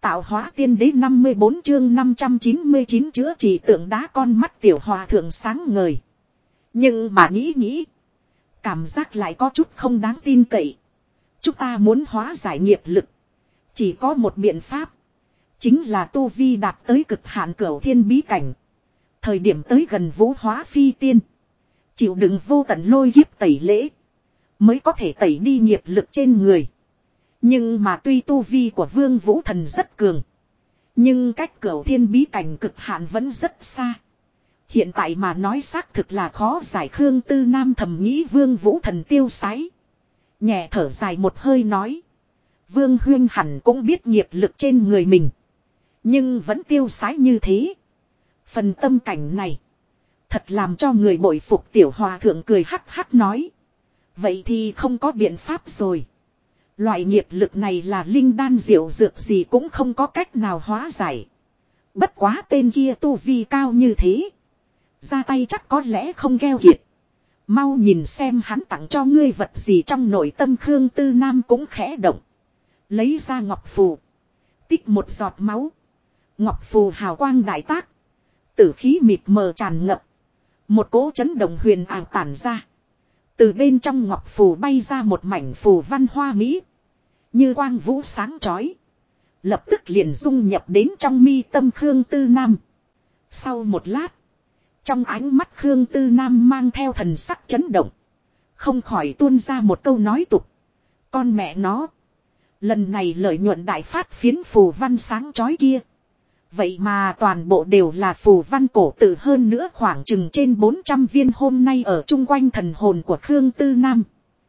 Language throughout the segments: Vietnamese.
tạo hóa tiên đế 54 chương 599 chữa trị tượng đá con mắt tiểu hòa thượng sáng ngời. Nhưng mà nghĩ. Cảm giác lại có chút không đáng tin cậy. Chúng ta muốn hóa giải nghiệp lực. Chỉ có một biện pháp. Chính là tu vi đạt tới cực hạn cửu thiên bí cảnh. Thời điểm tới gần vũ hóa phi tiên. Chịu đựng vô tận lôi kiếp tẩy lễ. Mới có thể tẩy đi nghiệp lực trên người. Nhưng mà tuy tu vi của Vương Vũ Thần rất cường. Nhưng cách cửu thiên bí cảnh cực hạn vẫn rất xa. Hiện tại mà nói xác thực là khó giải. Khương Tư Nam thầm nghĩ Vương Vũ Thần tiêu sái. Nhẹ thở dài một hơi nói. Vương Huyên hẳn cũng biết nghiệp lực trên người mình. Nhưng vẫn tiêu sái như thế. Phần tâm cảnh này. Thật làm cho người bội phục. Tiểu hòa thượng cười hắc hắc nói. Vậy thì không có biện pháp rồi. Loại nghiệp lực này là linh đan diệu dược gì cũng không có cách nào hóa giải. Bất quá tên kia tu vi cao như thế. Ra tay chắc có lẽ không gheo kiệt. Mau nhìn xem hắn tặng cho ngươi vật gì. Trong nội tâm Khương Tư Nam cũng khẽ động. Lấy ra ngọc phù. Tích một giọt máu. Ngọc phù hào quang đại tác. Tử khí mịt mờ tràn ngập. Một cỗ chấn động huyền ảo tản ra. Từ bên trong ngọc phù bay ra một mảnh phù văn hoa mỹ. Như quang vũ sáng chói. Lập tức liền dung nhập đến trong mi tâm Khương Tư Nam. Sau một lát. Trong ánh mắt Khương Tư Nam mang theo thần sắc chấn động. Không khỏi tuôn ra một câu nói tục. Con mẹ nó. Lần này lợi nhuận đại phát phiến phù văn sáng chói kia. Vậy mà toàn bộ đều là phù văn cổ tự hơn nữa khoảng chừng trên 400 viên hôm nay ở chung quanh thần hồn của Khương Tư Nam.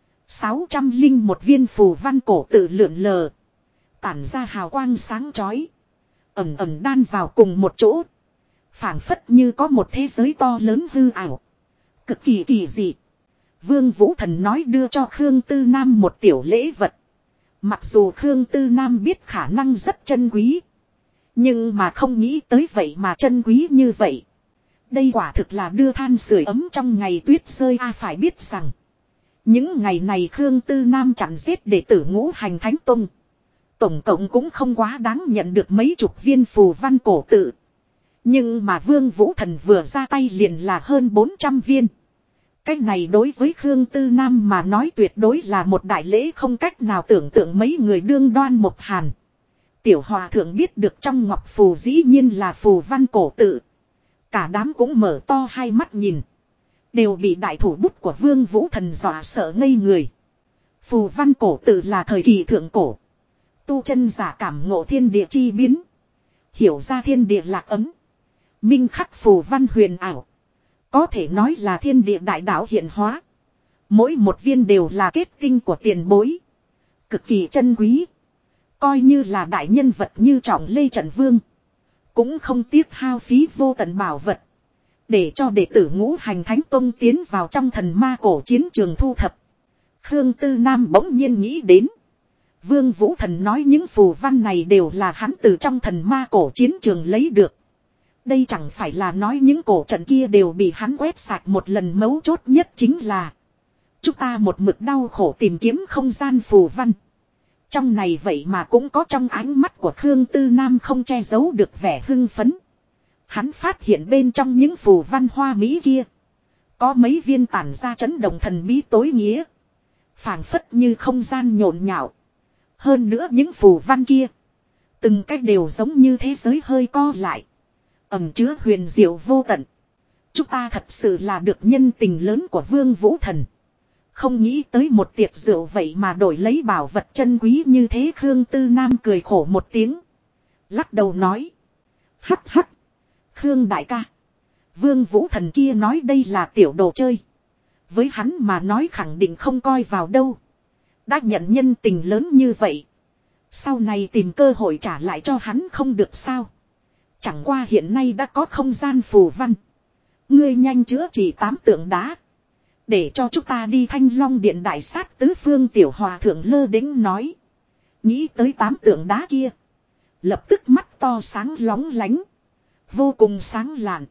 601 viên phù văn cổ tự lượn lờ. Tản ra hào quang sáng chói. Ẩm ẩm đan vào cùng một chỗ. Phảng phất như có một thế giới to lớn hư ảo. Cực kỳ kỳ dị. Vương Vũ Thần nói đưa cho Khương Tư Nam một tiểu lễ vật. Mặc dù Khương Tư Nam biết khả năng rất chân quý. Nhưng mà không nghĩ tới vậy mà chân quý như vậy. Đây quả thực là đưa than sưởi ấm trong ngày tuyết rơi. Phải biết rằng. Những ngày này Khương Tư Nam chặn giết đệ tử Ngũ Hành Thánh Tông. Tổng cộng cũng không quá đáng nhận được mấy chục viên phù văn cổ tự. Nhưng mà Vương Vũ Thần vừa ra tay liền là hơn 400 viên. Cái này đối với Khương Tư Nam mà nói tuyệt đối là một đại lễ không cách nào tưởng tượng. Mấy người đương Đoan Mộc Hàn. Tiểu hòa thượng biết được trong ngọc phù dĩ nhiên là phù văn cổ tự. Cả đám cũng mở to hai mắt nhìn. Đều bị đại thủ bút của Vương Vũ Thần dọa sợ ngây người. Phù văn cổ tự là thời kỳ thượng cổ. Tu chân giả cảm ngộ thiên địa chi biến. Hiểu ra thiên địa lạc ấm. Minh khắc phù văn huyền ảo. Có thể nói là thiên địa đại đạo hiện hóa. Mỗi một viên đều là kết tinh của tiền bối. Cực kỳ chân quý. Coi như là đại nhân vật như Trọng Lê Trận Vương. Cũng không tiếc hao phí vô tận bảo vật. Để cho đệ tử Ngũ Hành Thánh Tông tiến vào trong thần ma cổ chiến trường thu thập. Khương Tư Nam bỗng nhiên nghĩ đến. Vương Vũ Thần nói những phù văn này đều là hắn từ trong thần ma cổ chiến trường lấy được. Đây chẳng phải là nói những cổ trận kia đều bị hắn quét sạch một lần. Mấu chốt nhất chính là. Chúng ta một mực đau khổ tìm kiếm không gian phù văn. Trong này vậy mà cũng có trong ánh mắt của Khương Tư Nam không che giấu được vẻ hưng phấn. Hắn phát hiện bên trong những phù văn hoa mỹ kia. Có mấy viên tản ra chấn động thần bí tối nghĩa. Phảng phất như không gian nhộn nhạo. Hơn nữa những phù văn kia. Từng cách đều giống như thế giới hơi co lại. Ẩn chứa huyền diệu vô tận. Chúng ta thật sự là được nhân tình lớn của Vương Vũ Thần. Không nghĩ tới một tiệc rượu vậy mà đổi lấy bảo vật chân quý như thế. Khương Tư Nam cười khổ một tiếng. Lắc đầu nói. Hắc hắc. Khương đại ca. Vương Vũ Thần kia nói đây là tiểu đồ chơi. Với hắn mà nói khẳng định không coi vào đâu. Đã nhận nhân tình lớn như vậy. Sau này tìm cơ hội trả lại cho hắn không được sao. Chẳng qua hiện nay đã có không gian phù văn. Ngươi nhanh chữa trị 8 tượng đá. Để cho chúng ta đi Thanh Long Điện đại sát tứ phương. Tiểu hòa thượng lơ đễnh nói. Nghĩ tới 8 tượng đá kia. Lập tức mắt to sáng lóng lánh. Vô cùng sáng lạn.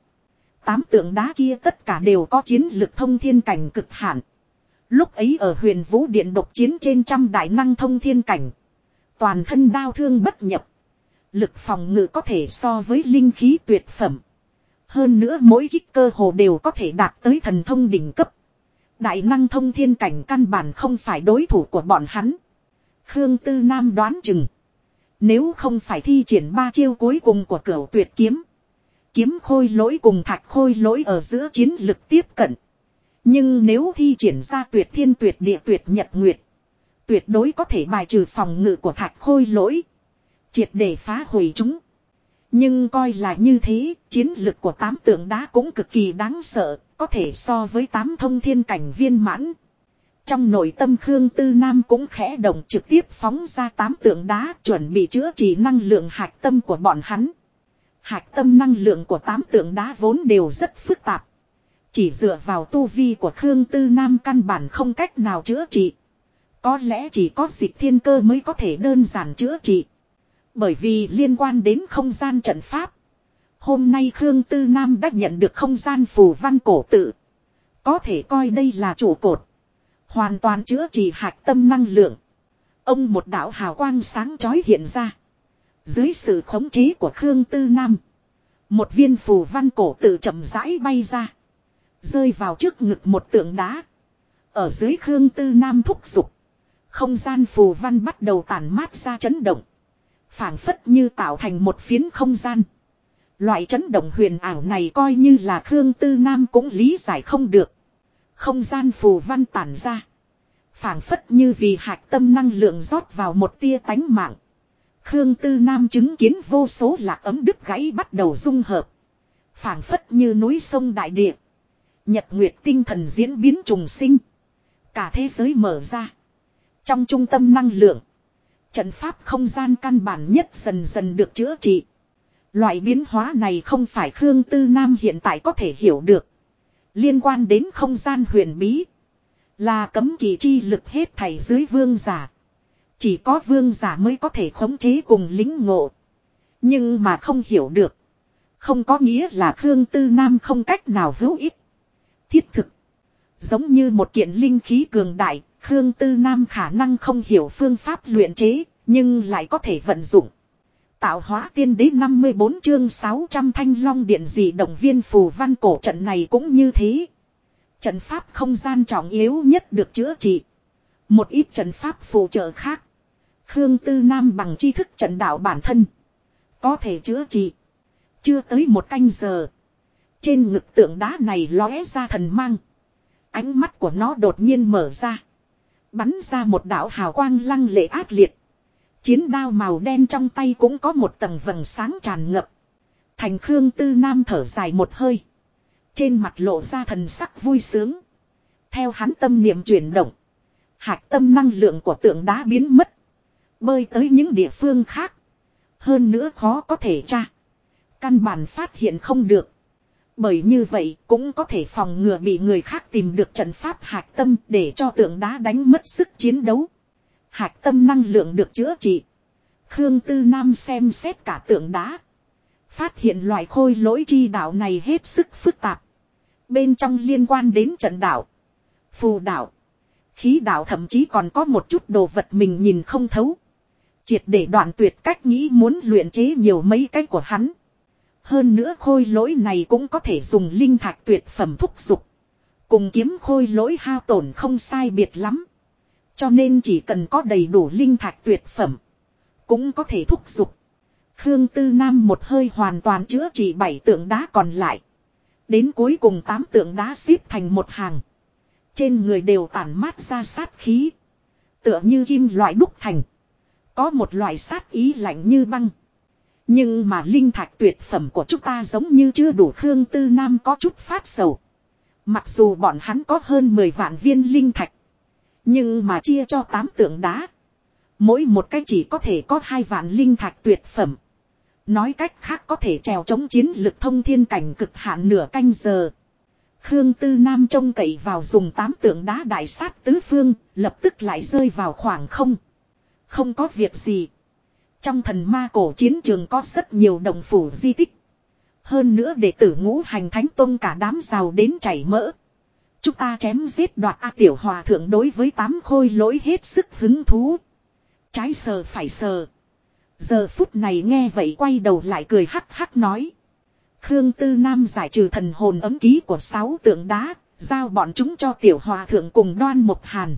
8 tượng đá kia tất cả đều có chiến lực thông thiên cảnh cực hạn. Lúc ấy ở Huyền Vũ Điện độc chiến trên trăm đại năng thông thiên cảnh. Toàn thân đao thương bất nhập. Lực phòng ngự có thể so với linh khí tuyệt phẩm. Hơn nữa mỗi kích cơ hồ đều có thể đạt tới thần thông đỉnh cấp. Đại năng thông thiên cảnh căn bản không phải đối thủ của bọn hắn. Khương Tư Nam đoán chừng. Nếu không phải thi triển 3 chiêu cuối cùng của Cửu Tuyệt kiếm. Kiếm khôi lỗi cùng thạch khôi lỗi ở giữa chiến lực tiếp cận. Nhưng nếu thi triển ra tuyệt thiên tuyệt địa tuyệt nhật nguyệt. Tuyệt đối có thể bài trừ phòng ngự của thạch khôi lỗi. Triệt để phá hủy chúng. Nhưng coi là như thế, chiến lực của 8 tượng đá cũng cực kỳ đáng sợ, có thể so với 8 thông thiên cảnh viên mãn. Trong nội tâm Khương Tư Nam cũng khẽ động trực tiếp phóng ra 8 tượng đá chuẩn bị chữa trị năng lượng hạch tâm của bọn hắn. Hạch tâm năng lượng của 8 tượng đá vốn đều rất phức tạp. Chỉ dựa vào tu vi của Khương Tư Nam căn bản không cách nào chữa trị. Có lẽ chỉ có Dịch Thiên Cơ mới có thể đơn giản chữa trị. Bởi vì liên quan đến không gian trận pháp. Hôm nay Khương Tư Nam đã nhận được không gian phù văn cổ tự. Có thể coi đây là trụ cột. Hoàn toàn chữa trị hạch tâm năng lượng. Ông một đạo hào quang sáng chói hiện ra. Dưới sự khống chế của Khương Tư Nam. Một viên phù văn cổ tự chậm rãi bay ra. Rơi vào trước ngực một tượng đá. Ở dưới Khương Tư Nam thúc giục. Không gian phù văn bắt đầu tản mát ra chấn động. Phảng phất như tạo thành một phiến không gian. Loại chấn động huyền ảo này coi như là Khương Tư Nam cũng lý giải không được. Không gian phù văn tản ra. Phảng phất như vì hạch tâm năng lượng rót vào một tia tánh mạng. Khương Tư Nam chứng kiến vô số lạc ấm đứt gãy bắt đầu dung hợp. Phảng phất như núi sông đại địa. Nhật nguyệt tinh thần diễn biến trùng sinh. Cả thế giới mở ra. Trong trung tâm năng lượng. Trận pháp không gian căn bản nhất dần dần được chữa trị. Loại biến hóa này không phải Khương Tư Nam hiện tại có thể hiểu được. Liên quan đến không gian huyền bí. Là cấm kỵ chi lực hết thảy dưới vương giả. Chỉ có vương giả mới có thể khống chế cùng lính ngộ. Nhưng mà không hiểu được. Không có nghĩa là Khương Tư Nam không cách nào hữu ích. Thiết thực. Giống như một kiện linh khí cường đại. Khương Tư Nam khả năng không hiểu phương pháp luyện chế. Nhưng lại có thể vận dụng. Tạo hóa tiên đế 54 chương 600 thanh long điện dị động viên phù văn cổ trận này cũng như thế. Trận pháp không gian trọng yếu nhất được chữa trị. Một ít trận pháp phụ trợ khác. Khương Tư Nam bằng tri thức trận đạo bản thân. Có thể chữa trị. Chưa tới một canh giờ. Trên ngực tượng đá này lóe ra thần mang. Ánh mắt của nó đột nhiên mở ra. Bắn ra một đạo hào quang lăng lệ ác liệt. Chiến đao màu đen trong tay cũng có một tầng vầng sáng tràn ngập. Thành Khương Tư Nam thở dài một hơi. Trên mặt lộ ra thần sắc vui sướng. Theo hắn tâm niệm chuyển động. Hạch tâm năng lượng của tượng đá biến mất. Bơi tới những địa phương khác. Hơn nữa khó có thể tra. Căn bản phát hiện không được. Bởi như vậy cũng có thể phòng ngừa bị người khác tìm được trận pháp hạch tâm để cho tượng đá đánh mất sức chiến đấu. Hạch tâm năng lượng được chữa trị. Khương Tư Nam xem xét cả tượng đá. Phát hiện loại khôi lỗi chi đạo này hết sức phức tạp. Bên trong liên quan đến trận đạo, phù đạo, khí đạo thậm chí còn có một chút đồ vật mình nhìn không thấu. Triệt để đoạn tuyệt cách nghĩ muốn luyện chế nhiều mấy cái của hắn. Hơn nữa khôi lỗi này cũng có thể dùng linh thạch tuyệt phẩm thúc giục. Cùng kiếm khôi lỗi hao tổn không sai biệt lắm. Cho nên chỉ cần có đầy đủ linh thạch tuyệt phẩm. Cũng có thể thúc giục. Khương Tư Nam một hơi hoàn toàn chữa trị 7 tượng đá còn lại. Đến cuối cùng 8 tượng đá xếp thành một hàng. Trên người đều tản mát ra sát khí. Tựa như kim loại đúc thành. Có một loại sát ý lạnh như băng. Nhưng mà linh thạch tuyệt phẩm của chúng ta giống như chưa đủ. Khương Tư Nam có chút phát sầu. Mặc dù bọn hắn có hơn 10 vạn viên linh thạch. Nhưng mà chia cho 8 tượng đá. Mỗi một cái chỉ có thể có 2 vạn linh thạch tuyệt phẩm. Nói cách khác có thể trèo chống chiến lực thông thiên cảnh cực hạn nửa canh giờ. Khương Tư Nam trông cậy vào dùng 8 tượng đá đại sát tứ phương, lập tức lại rơi vào khoảng không. Không có việc gì. Trong thần ma cổ chiến trường có rất nhiều đồng phủ di tích. Hơn nữa đệ tử Ngũ Hành Thánh Tông cả đám giàu đến chảy mỡ. Chúng ta chém giết đoạt A Tiểu Hòa Thượng đối với 8 khôi lỗi hết sức hứng thú. Trái sờ phải sờ. Giờ phút này nghe vậy quay đầu lại cười hắc hắc nói. Khương Tư Nam giải trừ thần hồn ấm ký của 6 tượng đá, giao bọn chúng cho tiểu hòa thượng cùng Đoan Mục Hàn.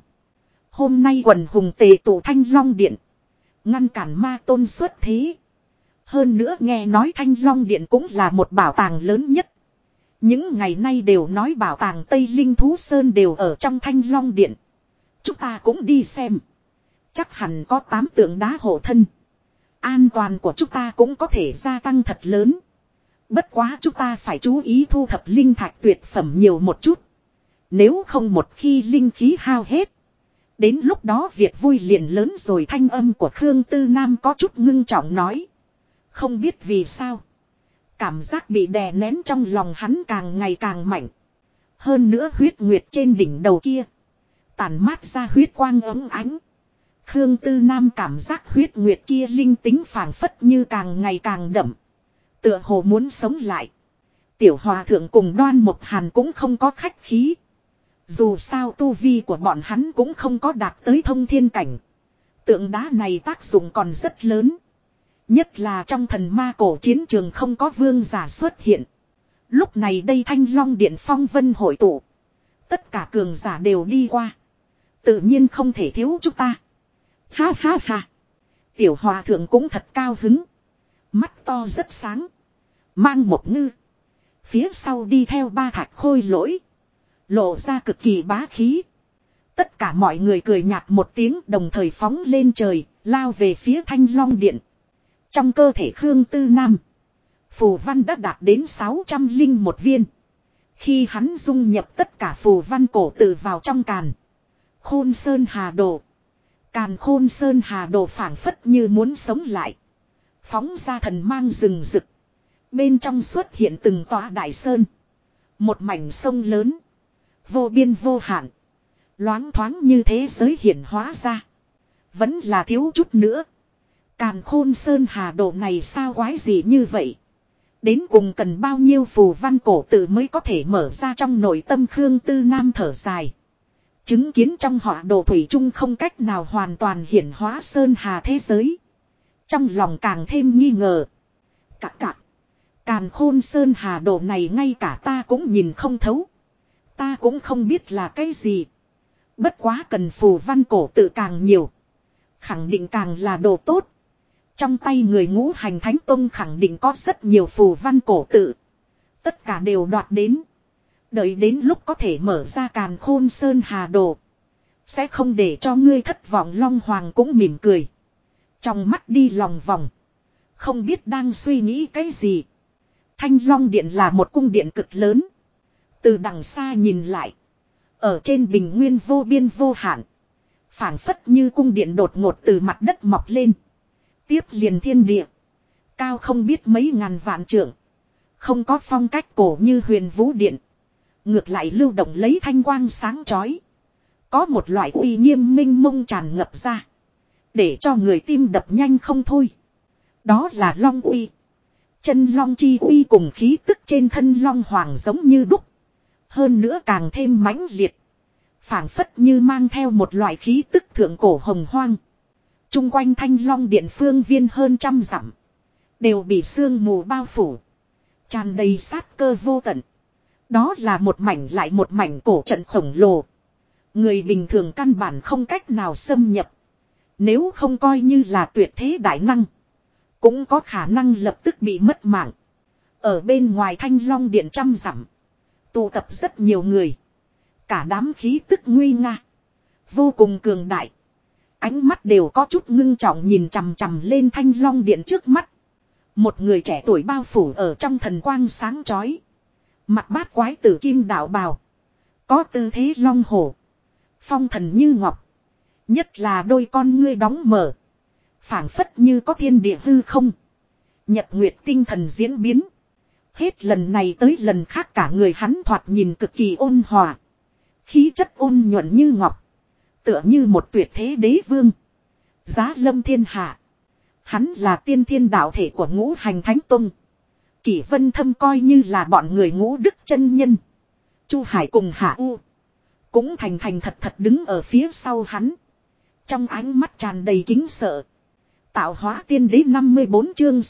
Hôm nay quần hùng tề tụ Thanh Long Điện. Ngăn cản ma tôn xuất thế. Hơn nữa nghe nói Thanh Long Điện cũng là một bảo tàng lớn nhất. Những ngày nay đều nói bảo tàng Tây Linh Thú Sơn đều ở trong Thanh Long Điện. Chúng ta cũng đi xem. Chắc hẳn có 8 tượng đá hộ thân. An toàn của chúng ta cũng có thể gia tăng thật lớn. Bất quá chúng ta phải chú ý thu thập linh thạch tuyệt phẩm nhiều một chút. Nếu không một khi linh khí hao hết. Đến lúc đó việc vui liền lớn rồi. Thanh âm của Khương Tư Nam có chút ngưng trọng nói. Không biết vì sao. Cảm giác bị đè nén trong lòng hắn càng ngày càng mạnh. Hơn nữa huyết nguyệt trên đỉnh đầu kia. Tản mát ra huyết quang ấm ánh. Khương Tư Nam cảm giác huyết nguyệt kia linh tính phảng phất như càng ngày càng đậm. Tựa hồ muốn sống lại. Tiểu hòa thượng cùng Đoan Mục Hàn cũng không có khách khí. Dù sao tu vi của bọn hắn cũng không có đạt tới thông thiên cảnh. Tượng đá này tác dụng còn rất lớn. Nhất là trong thần ma cổ chiến trường không có vương giả xuất hiện. Lúc này đây Thanh Long Điện phong vân hội tụ. Tất cả cường giả đều đi qua. Tự nhiên không thể thiếu chúng ta. Ha ha ha. Tiểu hòa thượng cũng thật cao hứng. Mắt to rất sáng. Mang một ngư. Phía sau đi theo 3 thạch khôi lỗi. Lộ ra cực kỳ bá khí. Tất cả mọi người cười nhạt một tiếng đồng thời phóng lên trời. Lao về phía Thanh Long Điện. Trong cơ thể Khương Tư Nam. Phù văn đã đạt đến 601 viên. Khi hắn dung nhập tất cả phù văn cổ tự vào trong càn. Khôn Sơn Hà Đồ. Càn Khôn Sơn Hà Đồ phảng phất như muốn sống lại. Phóng ra thần mang rừng rực. Bên trong xuất hiện từng tòa đại sơn. Một mảnh sông lớn. Vô biên vô hạn. Loáng thoáng như thế giới hiển hóa ra. Vẫn là thiếu chút nữa. Càn Khôn Sơn Hà Đồ này sao quái gì như vậy? Đến cùng cần bao nhiêu phù văn cổ tự mới có thể mở ra trong nội tâm Khương Tư Nam thở dài. Chứng kiến trong họ đồ thủy chung không cách nào hoàn toàn hiển hóa Sơn Hà thế giới. Trong lòng càng thêm nghi ngờ. Càn Khôn Sơn Hà đồ này ngay cả ta cũng nhìn không thấu. Ta cũng không biết là cái gì. Bất quá cần phù văn cổ tự càng nhiều. Khẳng định càng là đồ tốt. Trong tay người Ngũ Hành Thánh Tông khẳng định có rất nhiều phù văn cổ tự. Tất cả đều đoạt đến. Đợi đến lúc có thể mở ra Càn Khôn Sơn Hà đồ. Sẽ không để cho ngươi thất vọng. Long Hoàng cũng mỉm cười. Trong mắt đi lòng vòng. Không biết đang suy nghĩ cái gì. Thanh Long Điện là một cung điện cực lớn. Từ đằng xa nhìn lại. Ở trên bình nguyên vô biên vô hạn. Phảng phất như cung điện đột ngột từ mặt đất mọc lên. Tiếp liền thiên địa. Cao không biết mấy ngàn vạn trượng. Không có phong cách cổ như Huyền Vũ Điện. Ngược lại lưu động lấy thanh quang sáng chói. Có một loại uy nghiêm minh mông tràn ngập ra. Để cho người tim đập nhanh không thôi. Đó là Long uy. Chân Long chi uy cùng khí tức trên thân Long Hoàng giống như đúc. Hơn nữa càng thêm mãnh liệt. Phảng phất như mang theo một loại khí tức thượng cổ hồng hoang. Trung quanh Thanh Long Điện phương viên hơn 100 dặm. Đều bị sương mù bao phủ. Tràn đầy sát cơ vô tận. Đó là một mảnh lại một mảnh cổ trận khổng lồ. Người bình thường căn bản không cách nào xâm nhập. Nếu không coi như là tuyệt thế đại năng. Cũng có khả năng lập tức bị mất mạng. Ở bên ngoài Thanh Long Điện 100 dặm. Tụ tập rất nhiều người. Cả đám khí tức nguy nga. Vô cùng cường đại. Ánh mắt đều có chút ngưng trọng nhìn chằm chằm lên Thanh Long Điện trước mắt. Một người trẻ tuổi bao phủ ở trong thần quang sáng chói. Mặt bát quái tử kim đạo bào. Có tư thế long hổ. Phong thần như ngọc. Nhất là đôi con ngươi đóng mở. Phảng phất như có thiên địa hư không. Nhật nguyệt tinh thần diễn biến. Hết lần này tới lần khác cả người hắn thoạt nhìn cực kỳ ôn hòa. Khí chất ôn nhuận như ngọc. Tựa như một tuyệt thế đế vương. Giá lâm thiên hạ. Hắn là tiên thiên đạo thể của Ngũ Hành Thánh Tông. Kỷ Vân Thâm coi như là bọn người Ngũ Đức chân nhân. Chu Hải cùng Hạ U. Cũng thành thật đứng ở phía sau hắn. Trong ánh mắt tràn đầy kính sợ. Tạo hóa tiên đế 54 chương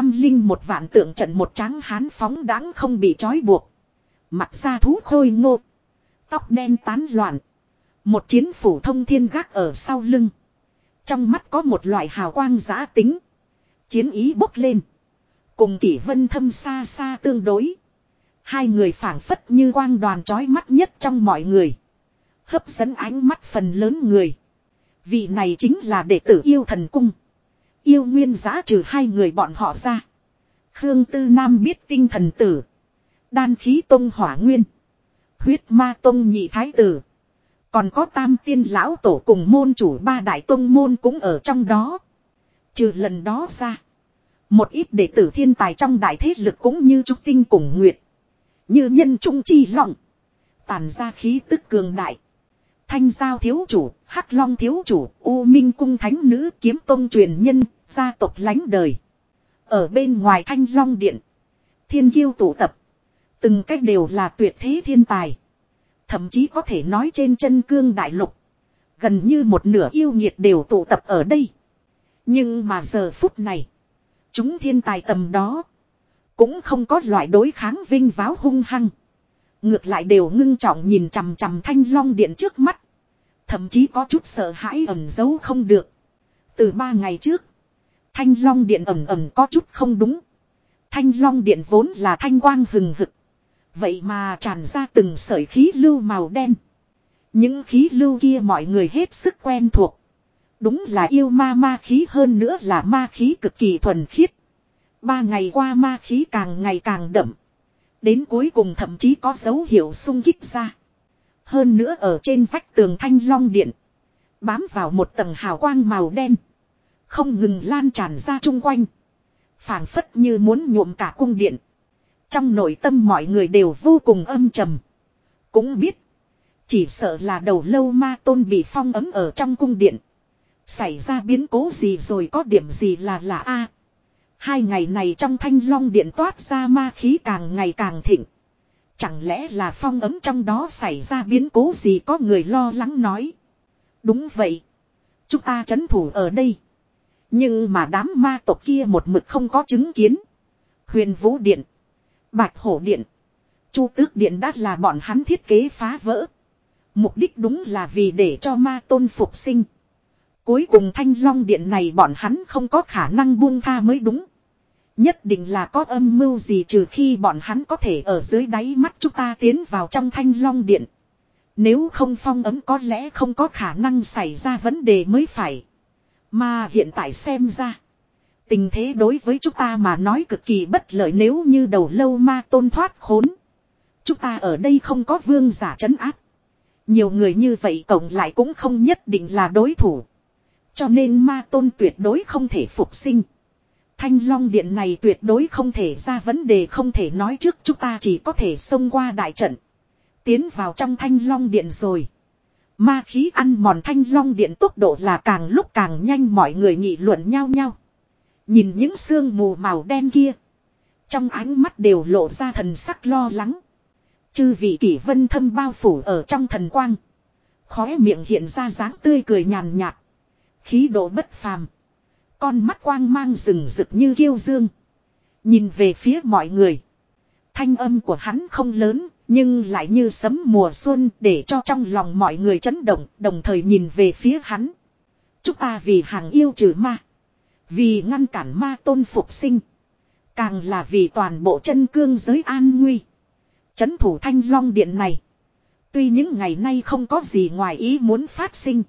601 vạn tượng trận một tráng hán phóng đãng không bị trói buộc. Mặt da thú khôi ngô. Tóc đen tán loạn. Một chiến phủ thông thiên gác ở sau lưng. Trong mắt có một loại hào quang giã tính. Chiến ý bốc lên. Cùng Kỷ Vân Thâm xa xa tương đối. Hai người phảng phất như quang đoàn chói mắt nhất trong mọi người. Hấp dẫn ánh mắt phần lớn người. Vị này chính là đệ tử Yêu Thần Cung. Yêu Nguyên Giá trừ hai người bọn họ ra. Khương Tư Nam biết tinh thần tử. Đan khí tông hỏa nguyên. Huyết ma tông nhị thái tử. Còn có tam tiên lão tổ cùng môn chủ ba đại tông môn cũng ở trong đó. Trừ lần đó ra. Một ít đệ tử thiên tài trong đại thế lực cũng như Trúc Tinh cùng Nguyệt. Như nhân trung chi long. Tàn ra khí tức cường đại. Thanh Giao thiếu chủ, Hắc Long thiếu chủ, U Minh cung thánh nữ kiếm tông truyền nhân, gia tộc lánh đời. Ở bên ngoài Thanh Long điện. Thiên kiêu tụ tập. Từng cách đều là tuyệt thế thiên tài. Thậm chí có thể nói trên chân cương đại lục. Gần như một nửa yêu nghiệt đều tụ tập ở đây. Nhưng mà giờ phút này. Chúng thiên tài tầm đó. Cũng không có loại đối kháng vinh váo hung hăng. Ngược lại đều ngưng trọng nhìn chằm chằm Thanh Long điện trước mắt. Thậm chí có chút sợ hãi ẩn giấu không được. Từ 3 ngày trước. Thanh Long điện ẩn có chút không đúng. Thanh Long điện vốn là thanh quang hừng hực. Vậy mà tràn ra từng sợi khí lưu màu đen. Những khí lưu kia mọi người hết sức quen thuộc. Đúng là yêu ma khí, hơn nữa là ma khí cực kỳ thuần khiết. 3 ngày qua ma khí càng ngày càng đậm. Đến cuối cùng thậm chí có dấu hiệu xung kích ra. Hơn nữa ở trên vách tường Thanh Long điện. Bám vào một tầng hào quang màu đen. Không ngừng lan tràn ra chung quanh. Phảng phất như muốn nhuộm cả cung điện. Trong nội tâm mọi người đều vô cùng âm trầm. Cũng biết. Chỉ sợ là đầu lâu ma tôn bị phong ấn ở trong cung điện. Xảy ra biến cố gì rồi, có điểm gì là lạ a. 2 ngày này trong Thanh Long điện toát ra ma khí càng ngày càng thịnh. Chẳng lẽ là phong ấn trong đó xảy ra biến cố gì, có người lo lắng nói. Đúng vậy. Chúng ta trấn thủ ở đây. Nhưng mà đám ma tộc kia một mực không có chứng kiến. Huyền Vũ điện, Bạch Hổ điện, Chu Tước điện đã là bọn hắn thiết kế phá vỡ. Mục đích đúng là vì để cho ma tôn phục sinh. Cuối cùng Thanh Long điện này bọn hắn không có khả năng buông tha mới đúng. Nhất định là có âm mưu gì, trừ khi bọn hắn có thể ở dưới đáy mắt chúng ta tiến vào trong Thanh Long điện. Nếu không phong ấn có lẽ không có khả năng xảy ra vấn đề mới phải. Mà hiện tại xem ra. Tình thế đối với chúng ta mà nói cực kỳ bất lợi, nếu như đầu lâu ma tôn thoát khốn. Chúng ta ở đây không có vương giả trấn áp. Nhiều người như vậy cộng lại cũng không nhất định là đối thủ. Cho nên ma tôn tuyệt đối không thể phục sinh. Thanh Long điện này tuyệt đối không thể ra vấn đề, không thể nói trước, chúng ta chỉ có thể xông qua đại trận. Tiến vào trong Thanh Long điện rồi. Ma khí ăn mòn Thanh Long điện tốc độ là càng lúc càng nhanh, mọi người nghị luận nhau nhau. Nhìn những sương mù màu đen kia. Trong ánh mắt đều lộ ra thần sắc lo lắng. Chư vị Kỷ Vân Thâm bao phủ ở trong thần quang. Khóe miệng hiện ra dáng tươi cười nhàn nhạt. Khí độ bất phàm. Con mắt quang mang rừng rực như kiêu dương. Nhìn về phía mọi người. Thanh âm của hắn không lớn, nhưng lại như sấm mùa xuân, để cho trong lòng mọi người chấn động, đồng thời nhìn về phía hắn. Chúng ta vì hàng yêu trừ ma. Vì ngăn cản ma tôn phục sinh. Càng là vì toàn bộ chân cương giới an nguy. Trấn thủ Thanh Long điện này. Tuy những ngày nay không có gì ngoài ý muốn phát sinh.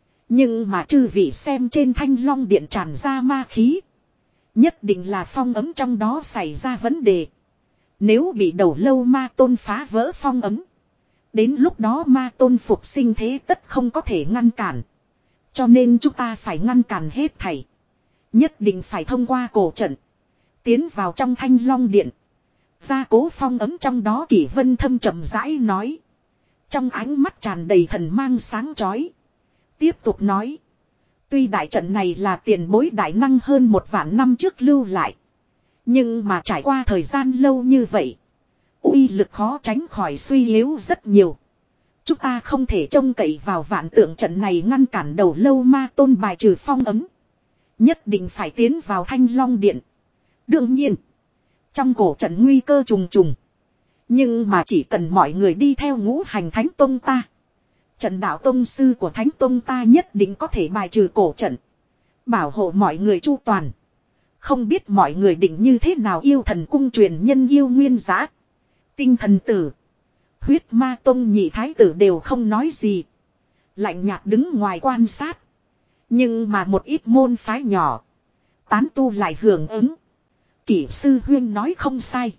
Nhưng mà chư vị xem trên Thanh Long điện tràn ra ma khí. Nhất định là phong ấm trong đó xảy ra vấn đề. Nếu bị đầu lâu ma tôn phá vỡ phong ấm. Đến lúc đó ma tôn phục sinh thế tất không có thể ngăn cản. Cho nên chúng ta phải ngăn cản hết thảy. Nhất định phải thông qua cổ trận. Tiến vào trong Thanh Long điện. Gia cố phong ấm trong đó, Kỷ Vân Thâm chậm rãi nói. Trong ánh mắt tràn đầy thần mang sáng chói. Tiếp tục nói. Tuy đại trận này là tiền bối đại năng hơn 1 vạn năm trước lưu lại. Nhưng mà trải qua thời gian lâu như vậy. Uy lực khó tránh khỏi suy yếu rất nhiều. Chúng ta không thể trông cậy vào vạn tượng trận này ngăn cản đầu lâu ma tôn bài trừ phong ấm. Nhất định phải tiến vào Thanh Long Điện. Đương nhiên. Trong cổ trận nguy cơ trùng trùng. Nhưng mà chỉ cần mọi người đi theo ngũ hành Thánh Tông ta. Trận đạo tông sư của Thánh Tông ta nhất định có thể bài trừ cổ trận. Bảo hộ mọi người chu toàn. Không biết mọi người định như thế nào. Yêu Thần cung truyền nhân Yêu Nguyên Giá. Tinh Thần Tử. Huyết Ma Tông nhị thái tử đều không nói gì. Lạnh nhạt đứng ngoài quan sát. Nhưng mà một ít môn phái nhỏ. Tán tu lại hưởng ứng. Kỷ sư huyên nói không sai.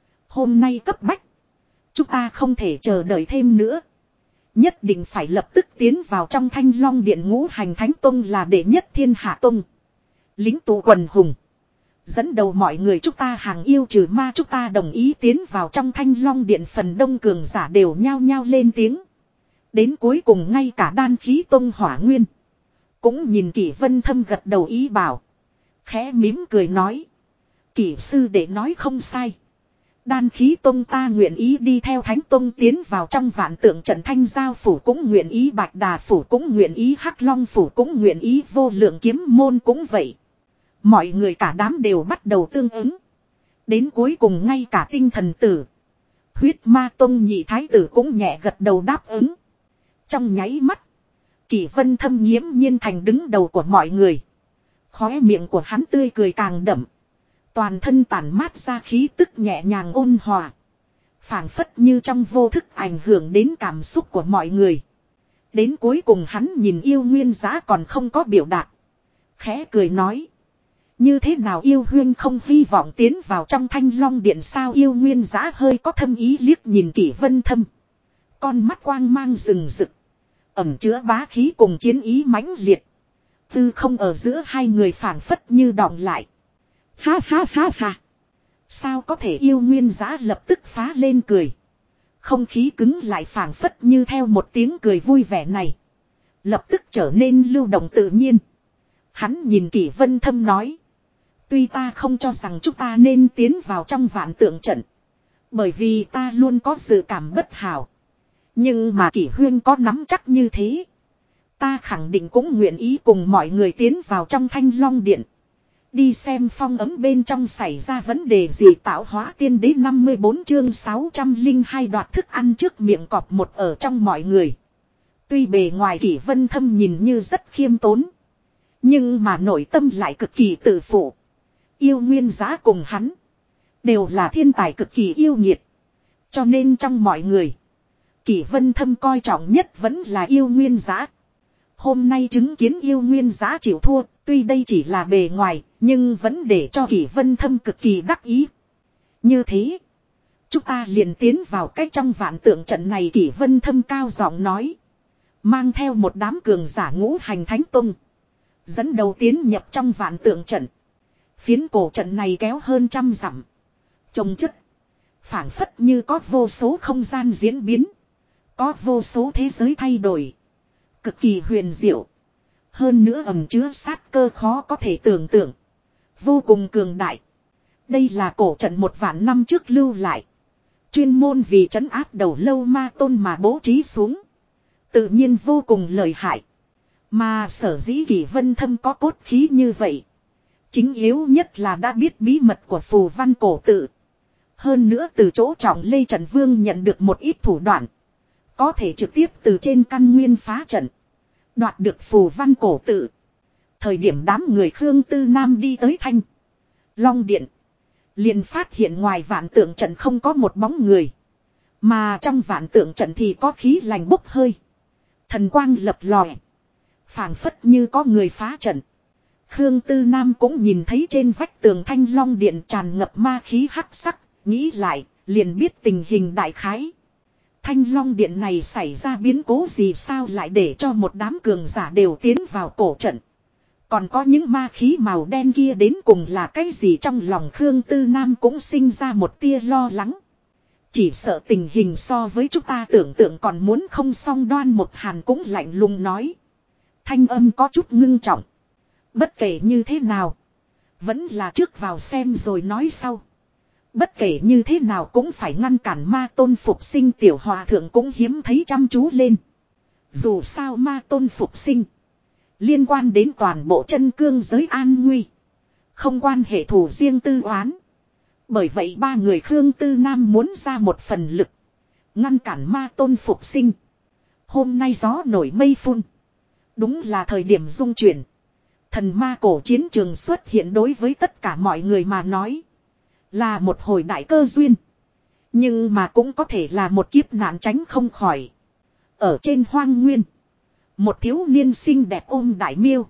Hôm nay cấp bách. Chúng ta không thể chờ đợi thêm nữa. Nhất định phải lập tức tiến vào trong Thanh Long Điện. Ngũ hành Thánh Tông là đệ nhất thiên hạ tông. Lính tụ quần hùng. Dẫn đầu mọi người chúng ta hàng yêu trừ ma, chúng ta đồng ý tiến vào trong Thanh Long Điện. Phần đông cường giả đều nhao nhao lên tiếng. Đến cuối cùng ngay cả Đan Khí Tông Hỏa Nguyên cũng nhìn Kỷ Vân Thâm gật đầu ý bảo. Khẽ mím cười nói. Kỷ sư đệ nói không sai. Đan Khí Tông ta nguyện ý đi theo Thánh Tông tiến vào trong Vạn Tượng trận. Thanh Giao phủ cũng nguyện ý, Bạch Đà phủ cũng nguyện ý, Hắc Long phủ cũng nguyện ý, Vô Lượng Kiếm môn cũng vậy. Mọi người cả đám đều bắt đầu tương ứng. Đến cuối cùng ngay cả Tinh Thần Tử, Huyết Ma Tông nhị thái tử cũng nhẹ gật đầu đáp ứng. Trong nháy mắt, Kỷ Vân Thâm nghiễm nhiên thành đứng đầu của mọi người. Khóe miệng của hắn tươi cười càng đậm. Toàn thân tản mát ra khí tức nhẹ nhàng ôn hòa. Phảng phất như trong vô thức ảnh hưởng đến cảm xúc của mọi người. Đến cuối cùng hắn nhìn Yêu Nguyên Giá còn không có biểu đạt. Khẽ cười nói. Như thế nào Yêu Huyên không hy vọng tiến vào trong Thanh Long Điện sao? Yêu Nguyên Giá hơi có thâm ý liếc nhìn Kỷ Vân Thâm. Con mắt quang mang rừng rực. Ẩm chứa bá khí cùng chiến ý mãnh liệt. Tư không ở giữa hai người phảng phất như đọng lại. Ha ha ha ha. Sao có thể? Yêu Nguyên Giá lập tức phá lên cười. Không khí cứng lại phảng phất như theo một tiếng cười vui vẻ này. Lập tức trở nên lưu động tự nhiên. Hắn nhìn Kỷ Vân Thâm nói. Tuy ta không cho rằng chúng ta nên tiến vào trong Vạn Tượng trận. Bởi vì ta luôn có dự cảm bất hảo. Nhưng mà Kỷ Huyên có nắm chắc như thế. Ta khẳng định cũng nguyện ý cùng mọi người tiến vào trong Thanh Long Điện. Đi xem phong ấm bên trong xảy ra vấn đề gì. Tạo hóa tiên đế 54 chương 602 đoạt thức ăn trước miệng cọp một. Ở trong mọi người. Tuy bề ngoài Kỷ Vân Thâm nhìn như rất khiêm tốn. Nhưng mà nội tâm lại cực kỳ tự phụ. Yêu Nguyên Giá cùng hắn. Đều là thiên tài cực kỳ yêu nghiệt. Cho nên trong mọi người. Kỷ Vân Thâm coi trọng nhất vẫn là Yêu Nguyên Giá. Hôm nay chứng kiến Yêu Nguyên Giá chịu thua. Tuy đây chỉ là bề ngoài. Nhưng vẫn để cho Kỷ Vân Thâm cực kỳ đắc ý. Như thế. Chúng ta liền tiến vào cách trong Vạn Tượng trận này. Kỷ Vân Thâm cao giọng nói. Mang theo một đám cường giả ngũ hành Thánh Tông. Dẫn đầu tiến nhập trong Vạn Tượng trận. Phiến cổ trận này kéo hơn 100 dặm. Trông chất. Phảng phất như có vô số không gian diễn biến. Có vô số thế giới thay đổi. Cực kỳ huyền diệu. Hơn nữa ẩn chứa sát cơ khó có thể tưởng tượng. Vô cùng cường đại. Đây là cổ trận 1.000 năm trước lưu lại. Chuyên môn vì trấn áp đầu lâu ma tôn mà bố trí xuống. Tự nhiên vô cùng lợi hại. Mà sở dĩ Kỷ Vân Thâm có cốt khí như vậy. Chính yếu nhất là đã biết bí mật của phù văn cổ tự. Hơn nữa từ chỗ Trọng Lê Trần Vương nhận được một ít thủ đoạn. Có thể trực tiếp từ trên căn nguyên phá trận. Đoạt được phù văn cổ tự. Thời điểm đám người Khương Tư Nam đi tới Thanh Long Điện. Liền phát hiện ngoài Vạn Tượng trận không có một bóng người. Mà trong Vạn Tượng trận thì có khí lành bốc hơi. Thần quang lập lòe. Phảng phất như có người phá trận. Khương Tư Nam cũng nhìn thấy trên vách tường Thanh Long Điện tràn ngập ma khí hắc sắc. Nghĩ lại, liền biết tình hình đại khái. Thanh Long Điện này xảy ra biến cố gì sao lại để cho một đám cường giả đều tiến vào cổ trận. Còn có những ma khí màu đen kia đến cùng là cái gì? Trong lòng Khương Tư Nam cũng sinh ra một tia lo lắng. Chỉ sợ tình hình so với chúng ta tưởng tượng còn muốn không xong. Đoan Một Hàn cũng lạnh lùng nói. Thanh âm có chút ngưng trọng. Bất kể như thế nào. Vẫn là trước vào xem rồi nói sau. Bất kể như thế nào cũng phải ngăn cản ma tôn phục sinh. Tiểu hòa thượng cũng hiếm thấy chăm chú lên. Dù sao ma tôn phục sinh. Liên quan đến toàn bộ chân cương giới an nguy. Không quan hệ thù riêng tư oán. Bởi vậy ba người Khương Tư Nam muốn ra một phần lực. Ngăn cản ma tôn phục sinh. Hôm nay gió nổi mây phun. Đúng là thời điểm dung chuyển. Thần ma cổ chiến trường xuất hiện đối với tất cả mọi người mà nói. Là một hồi đại cơ duyên. Nhưng mà cũng có thể là một kiếp nạn tránh không khỏi. Ở trên hoang nguyên. Một thiếu niên xinh đẹp ôm đại miêu.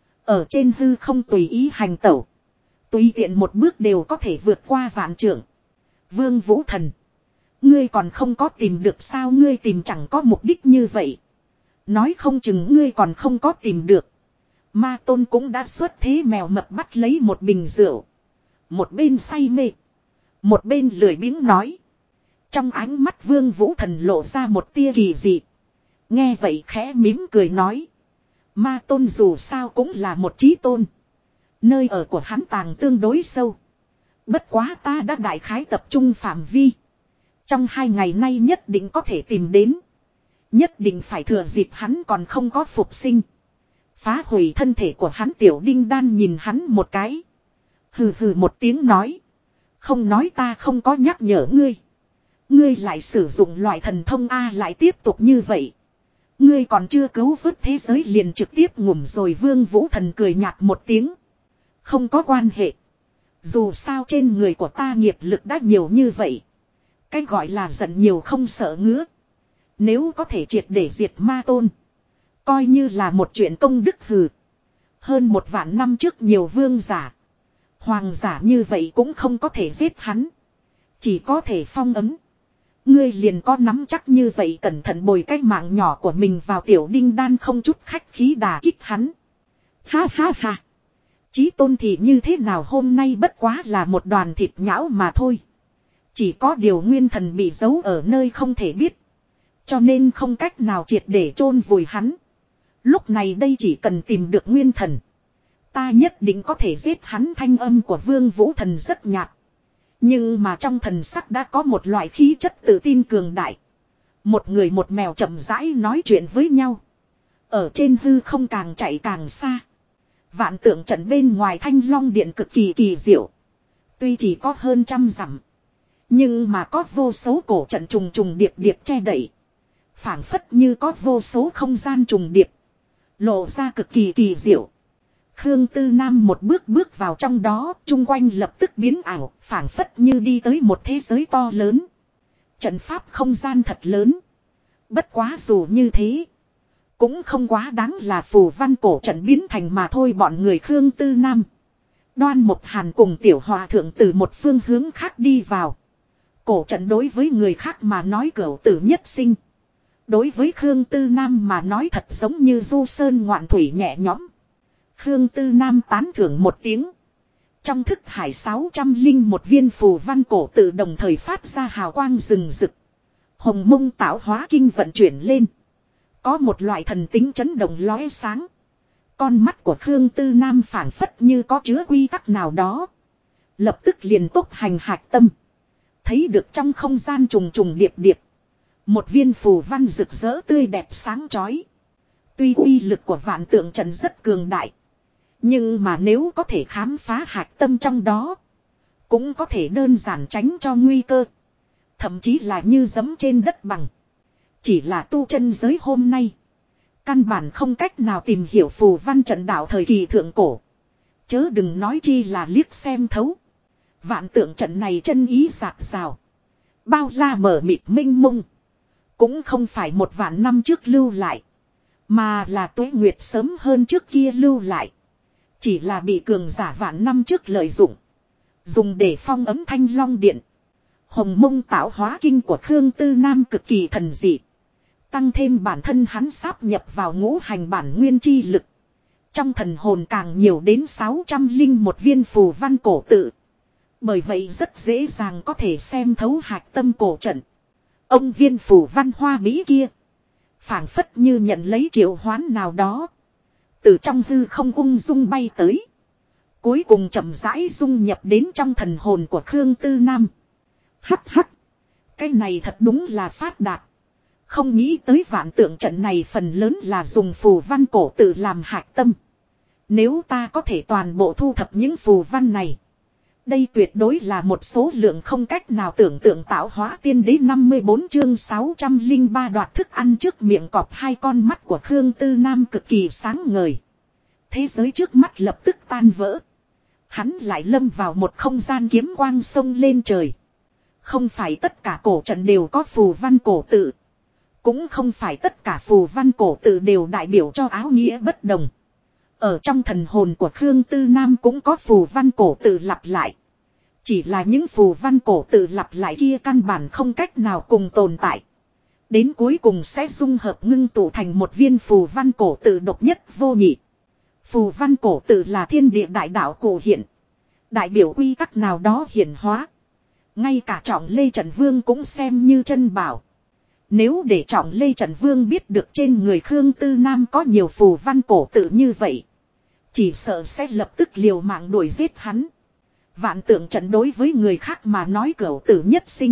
Ở trên hư không tùy ý hành tẩu. Tùy tiện một bước đều có thể vượt qua vạn trượng. Vương Vũ Thần. Ngươi còn không có tìm được sao, ngươi tìm chẳng có mục đích như vậy. Nói không chừng ngươi còn không có tìm được. Ma tôn cũng đã xuất thế, mèo mập bắt lấy một bình rượu. Một bên say mê. Một bên lười biếng nói. Trong ánh mắt Vương Vũ Thần lộ ra một tia kỳ dị. Nghe vậy khẽ mỉm cười nói. Ma tôn dù sao cũng là một chí tôn. Nơi ở của hắn tàng tương đối sâu. Bất quá ta đã đại khái tập trung phạm vi. Trong 2 ngày nay nhất định có thể tìm đến. Nhất định phải thừa dịp hắn còn không có phục sinh. Phá hủy thân thể của hắn. Tiểu Đinh Đan nhìn hắn một cái. Hừ hừ một tiếng nói. Không nói ta không có nhắc nhở ngươi. Ngươi lại sử dụng loại thần thông A lại tiếp tục như vậy. Ngươi còn chưa cứu vớt thế giới liền trực tiếp ngủm rồi. Vương Vũ Thần cười nhạt một tiếng. Không có quan hệ. Dù sao trên người của ta nghiệp lực đã nhiều như vậy. Cái gọi là giận nhiều không sợ ngứa. Nếu có thể triệt để diệt ma tôn. Coi như là một chuyện công đức hừ. Hơn 1 vạn năm trước nhiều vương giả. Hoàng giả như vậy cũng không có thể giết hắn. Chỉ có thể phong ấn. Ngươi liền có nắm chắc như vậy, cẩn thận bồi cái mạng nhỏ của mình vào. Tiểu Đinh Đan không chút khách khí đà kích hắn. Ha ha ha. Chí tôn thì như thế nào, hôm nay bất quá là một đoàn thịt nhão mà thôi. Chỉ có điều nguyên thần bị giấu ở nơi không thể biết. Cho nên không cách nào triệt để chôn vùi hắn. Lúc này đây chỉ cần tìm được nguyên thần. Ta nhất định có thể giết hắn. Thanh âm của Vương Vũ Thần rất nhạt. Nhưng mà trong thần sắc đã có một loại khí chất tự tin cường đại. Một người một mèo chậm rãi nói chuyện với nhau. Ở trên hư không càng chạy càng xa. Vạn tượng trận bên ngoài Thanh Long Điện cực kỳ kỳ diệu. Tuy chỉ có hơn 100 dặm. Nhưng mà có vô số cổ trận trùng trùng điệp điệp che đậy. Phảng phất như có vô số không gian trùng điệp. Lộ ra cực kỳ kỳ diệu. Khương Tư Nam một bước bước vào trong đó, chung quanh lập tức biến ảo, phảng phất như đi tới một thế giới to lớn. Trận pháp không gian thật lớn. Bất quá dù như thế, cũng không quá đáng là phù văn cổ trận biến thành mà thôi. Bọn người Khương Tư Nam, Đoan Mộc Hàn cùng Tiểu Hòa Thượng từ một phương hướng khác đi vào. Cổ trận đối với người khác mà nói cửu tử nhất sinh. Đối với Khương Tư Nam mà nói thật giống như du sơn ngoạn thủy nhẹ nhõm. Khương Tư Nam tán thưởng một tiếng. Trong thức hải 601 viên phù văn cổ tự đồng thời phát ra hào quang rừng rực. Hồng Mông Tạo Hóa Kinh vận chuyển lên. Có một loại thần tính chấn động lóe sáng. Con mắt của Khương Tư Nam phảng phất như có chứa quy tắc nào đó. Lập tức liền tốc hành hạch tâm. Thấy được trong không gian trùng trùng điệp điệp. Một viên phù văn rực rỡ tươi đẹp sáng chói. Tuy uy lực của vạn tượng trận rất cường đại. Nhưng mà nếu có thể khám phá hạch tâm trong đó. Cũng có thể đơn giản tránh cho nguy cơ. Thậm chí là như giẫm trên đất bằng. Chỉ là tu chân giới hôm nay. Căn bản không cách nào tìm hiểu phù văn trận đạo thời kỳ thượng cổ. Chớ đừng nói chi là liếc xem thấu. Vạn tượng trận này chân ý rạc rào. Bao la mở mịt minh mông. Cũng không phải 1 vạn năm trước lưu lại. Mà là tuế nguyệt sớm hơn trước kia lưu lại. Chỉ là bị cường giả vạn năm trước lợi dụng. Dùng để phong ấm Thanh Long Điện. Hồng Mông Tạo Hóa Kinh của Khương Tư Nam cực kỳ thần dị. Tăng thêm bản thân hắn sáp nhập vào ngũ hành bản nguyên chi lực. Trong thần hồn càng nhiều đến 601 viên phù văn cổ tự. Bởi vậy rất dễ dàng có thể xem thấu hạch tâm cổ trận. Ông viên phù văn hoa mỹ kia. Phảng phất như nhận lấy triệu hoán nào đó. Từ trong hư không ung dung bay tới. Cuối cùng chậm rãi dung nhập đến trong thần hồn của Khương Tư Nam. Hắc hắc. Cái này thật đúng là phát đạt. Không nghĩ tới vạn tượng trận này phần lớn là dùng phù văn cổ tự làm hạch tâm. Nếu ta có thể toàn bộ thu thập những phù văn này. Đây tuyệt đối là một số lượng không cách nào tưởng tượng tạo hóa tiên đế 54 chương 603 đoạt thức ăn trước miệng cọp. Hai con mắt của Khương Tư Nam cực kỳ sáng ngời. Thế giới trước mắt lập tức tan vỡ. Hắn lại lâm vào một không gian kiếm quang sông lên trời. Không phải tất cả cổ trận đều có phù văn cổ tự. Cũng không phải tất cả phù văn cổ tự đều đại biểu cho áo nghĩa bất đồng. Ở trong thần hồn của Khương Tư Nam cũng có phù văn cổ tự lặp lại. Chỉ là những phù văn cổ tự lặp lại kia căn bản không cách nào cùng tồn tại. Đến cuối cùng sẽ dung hợp ngưng tụ thành một viên phù văn cổ tự độc nhất vô nhị. Phù văn cổ tự là thiên địa đại đạo cổ hiện. Đại biểu quy tắc nào đó hiển hóa. Ngay cả Trọng Lê Trận Vương cũng xem như chân bảo. Nếu để Trọng Lê Trận Vương biết được trên người Khương Tư Nam có nhiều phù văn cổ tự như vậy. Chỉ sợ sẽ lập tức liều mạng đuổi giết hắn. Vạn tượng trận đối với người khác mà nói cửu tử nhất sinh.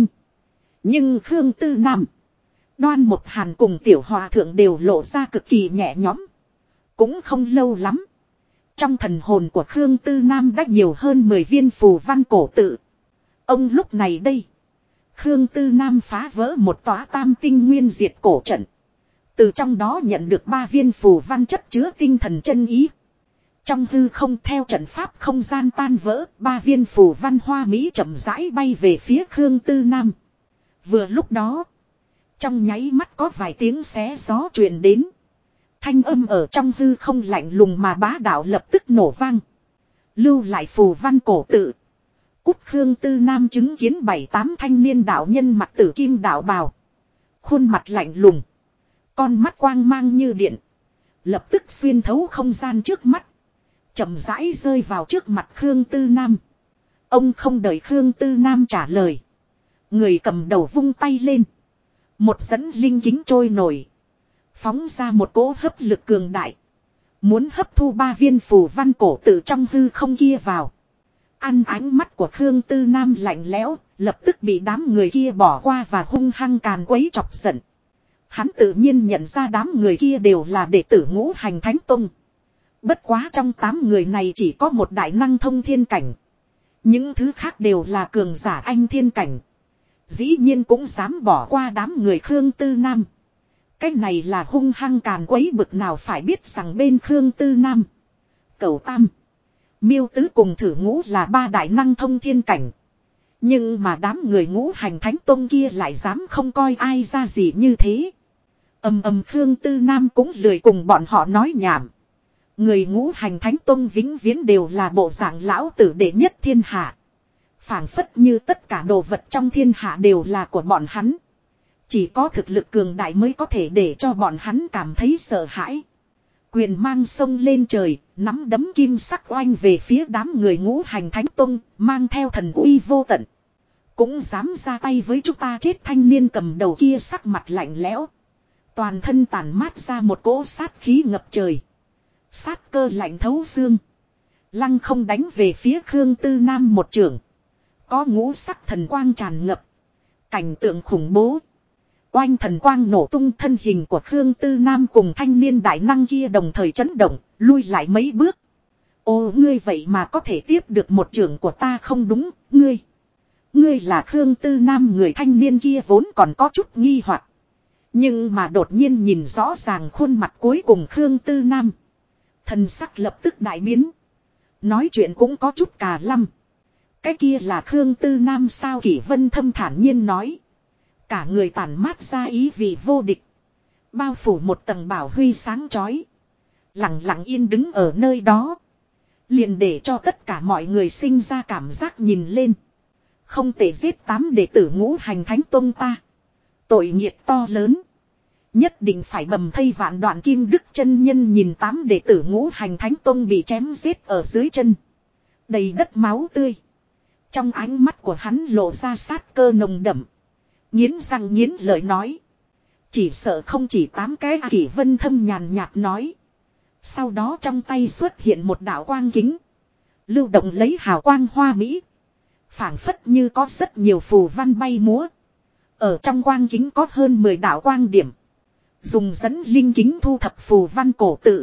Nhưng Khương Tư Nam, Đoan Một Hàn cùng Tiểu Hòa Thượng đều lộ ra cực kỳ nhẹ nhõm. Cũng không lâu lắm. Trong thần hồn của Khương Tư Nam đã nhiều hơn 10 viên phù văn cổ tự. Ông lúc này đây. Khương Tư Nam phá vỡ một tòa tam tinh nguyên diệt cổ trận. Từ trong đó nhận được 3 viên phù văn chất chứa tinh thần chân ý. Trong hư không theo trận pháp không gian tan vỡ, 3 viên phù văn hoa mỹ chậm rãi bay về phía Khương Tư Nam. Vừa lúc đó, trong nháy mắt có vài tiếng xé gió truyền đến. Thanh âm ở trong hư không lạnh lùng mà bá đạo lập tức nổ vang. Lưu lại phù văn cổ tự. Cút. Khương Tư Nam chứng kiến 7-8 thanh niên đạo nhân mặc tử kim đạo bào. Khuôn mặt lạnh lùng. Con mắt quang mang như điện. Lập tức xuyên thấu không gian trước mắt. Chậm rãi rơi vào trước mặt Khương Tư Nam. Ông không đợi Khương Tư Nam trả lời. Người cầm đầu vung tay lên. Một dẫn linh kính trôi nổi. Phóng ra một cỗ hấp lực cường đại. Muốn hấp thu 3 viên phù văn cổ tự trong hư không kia vào. Ăn ánh mắt của Khương Tư Nam lạnh lẽo, lập tức bị đám người kia bỏ qua và hung hăng càn quấy chọc giận. Hắn tự nhiên nhận ra đám người kia đều là đệ tử Ngũ Hành Thánh Tông. Bất quá trong 8 người này chỉ có một đại năng thông thiên cảnh. Những thứ khác đều là cường giả anh thiên cảnh. Dĩ nhiên cũng dám bỏ qua đám người Khương Tư Nam. Cái này là hung hăng càn quấy bực nào phải biết rằng bên Khương Tư Nam, Cẩu Tam, Miêu Tứ cùng Thử Ngũ là 3 đại năng thông thiên cảnh. Nhưng mà đám người Ngũ Hành Thánh Tông kia lại dám không coi ai ra gì như thế. Khương Tư Nam cũng lười cùng bọn họ nói nhảm. Người Ngũ Hành Thánh Tông vĩnh viễn đều là bộ dạng lão tử đệ nhất thiên hạ. Phảng phất như tất cả đồ vật trong thiên hạ đều là của bọn hắn. Chỉ có thực lực cường đại mới có thể để cho bọn hắn cảm thấy sợ hãi. Quyền mang sông lên trời, nắm đấm kim sắc oanh về phía đám người Ngũ Hành Thánh Tông, mang theo thần uy vô tận. Cũng dám ra tay với chúng ta. Chết thanh niên cầm đầu kia sắc mặt lạnh lẽo. Toàn thân tản mát ra một cỗ sát khí ngập trời. Sát cơ lạnh thấu xương. Lăng không đánh về phía Khương Tư Nam một chưởng. Có ngũ sắc thần quang tràn ngập. Cảnh tượng khủng bố. Oanh thần quang nổ tung, thân hình của Khương Tư Nam cùng thanh niên đại năng kia đồng thời chấn động, lui lại mấy bước. Ô, ngươi vậy mà có thể tiếp được một chưởng của ta không đúng, ngươi. Ngươi là Khương Tư Nam. Người thanh niên kia vốn còn có chút nghi hoặc. Nhưng mà đột nhiên nhìn rõ ràng khuôn mặt cuối cùng Khương Tư Nam. Thần sắc lập tức đại biến. Nói chuyện cũng có chút cà lăm. Cái kia là Khương Tư Nam sao? Kỷ Vân Thâm thản nhiên nói. Cả người tản mát ra ý vị vô địch. Bao phủ một tầng bảo huy sáng chói. Lặng lặng yên đứng ở nơi đó. Liền để cho tất cả mọi người sinh ra cảm giác nhìn lên. Không thể giết 8 đệ tử Ngũ Hành Thánh Tông ta. Tội nghiệp to lớn. Nhất định phải bầm thây vạn đoạn. Kim Đức chân nhân nhìn 8 đệ tử Ngũ Hành Thánh Tông bị chém giết ở dưới chân. Đầy đất máu tươi. Trong ánh mắt của hắn lộ ra sát cơ nồng đậm. Nghiến răng nghiến lợi nói. Chỉ sợ không chỉ 8 cái. Kỷ Vân Thâm nhàn nhạt nói. Sau đó trong tay xuất hiện một đạo quang kính. Lưu động lấy hào quang hoa mỹ. Phảng phất như có rất nhiều phù văn bay múa. Ở trong quang kính có hơn 10 đạo quang điểm. Dùng dẫn linh kính thu thập phù văn cổ tự.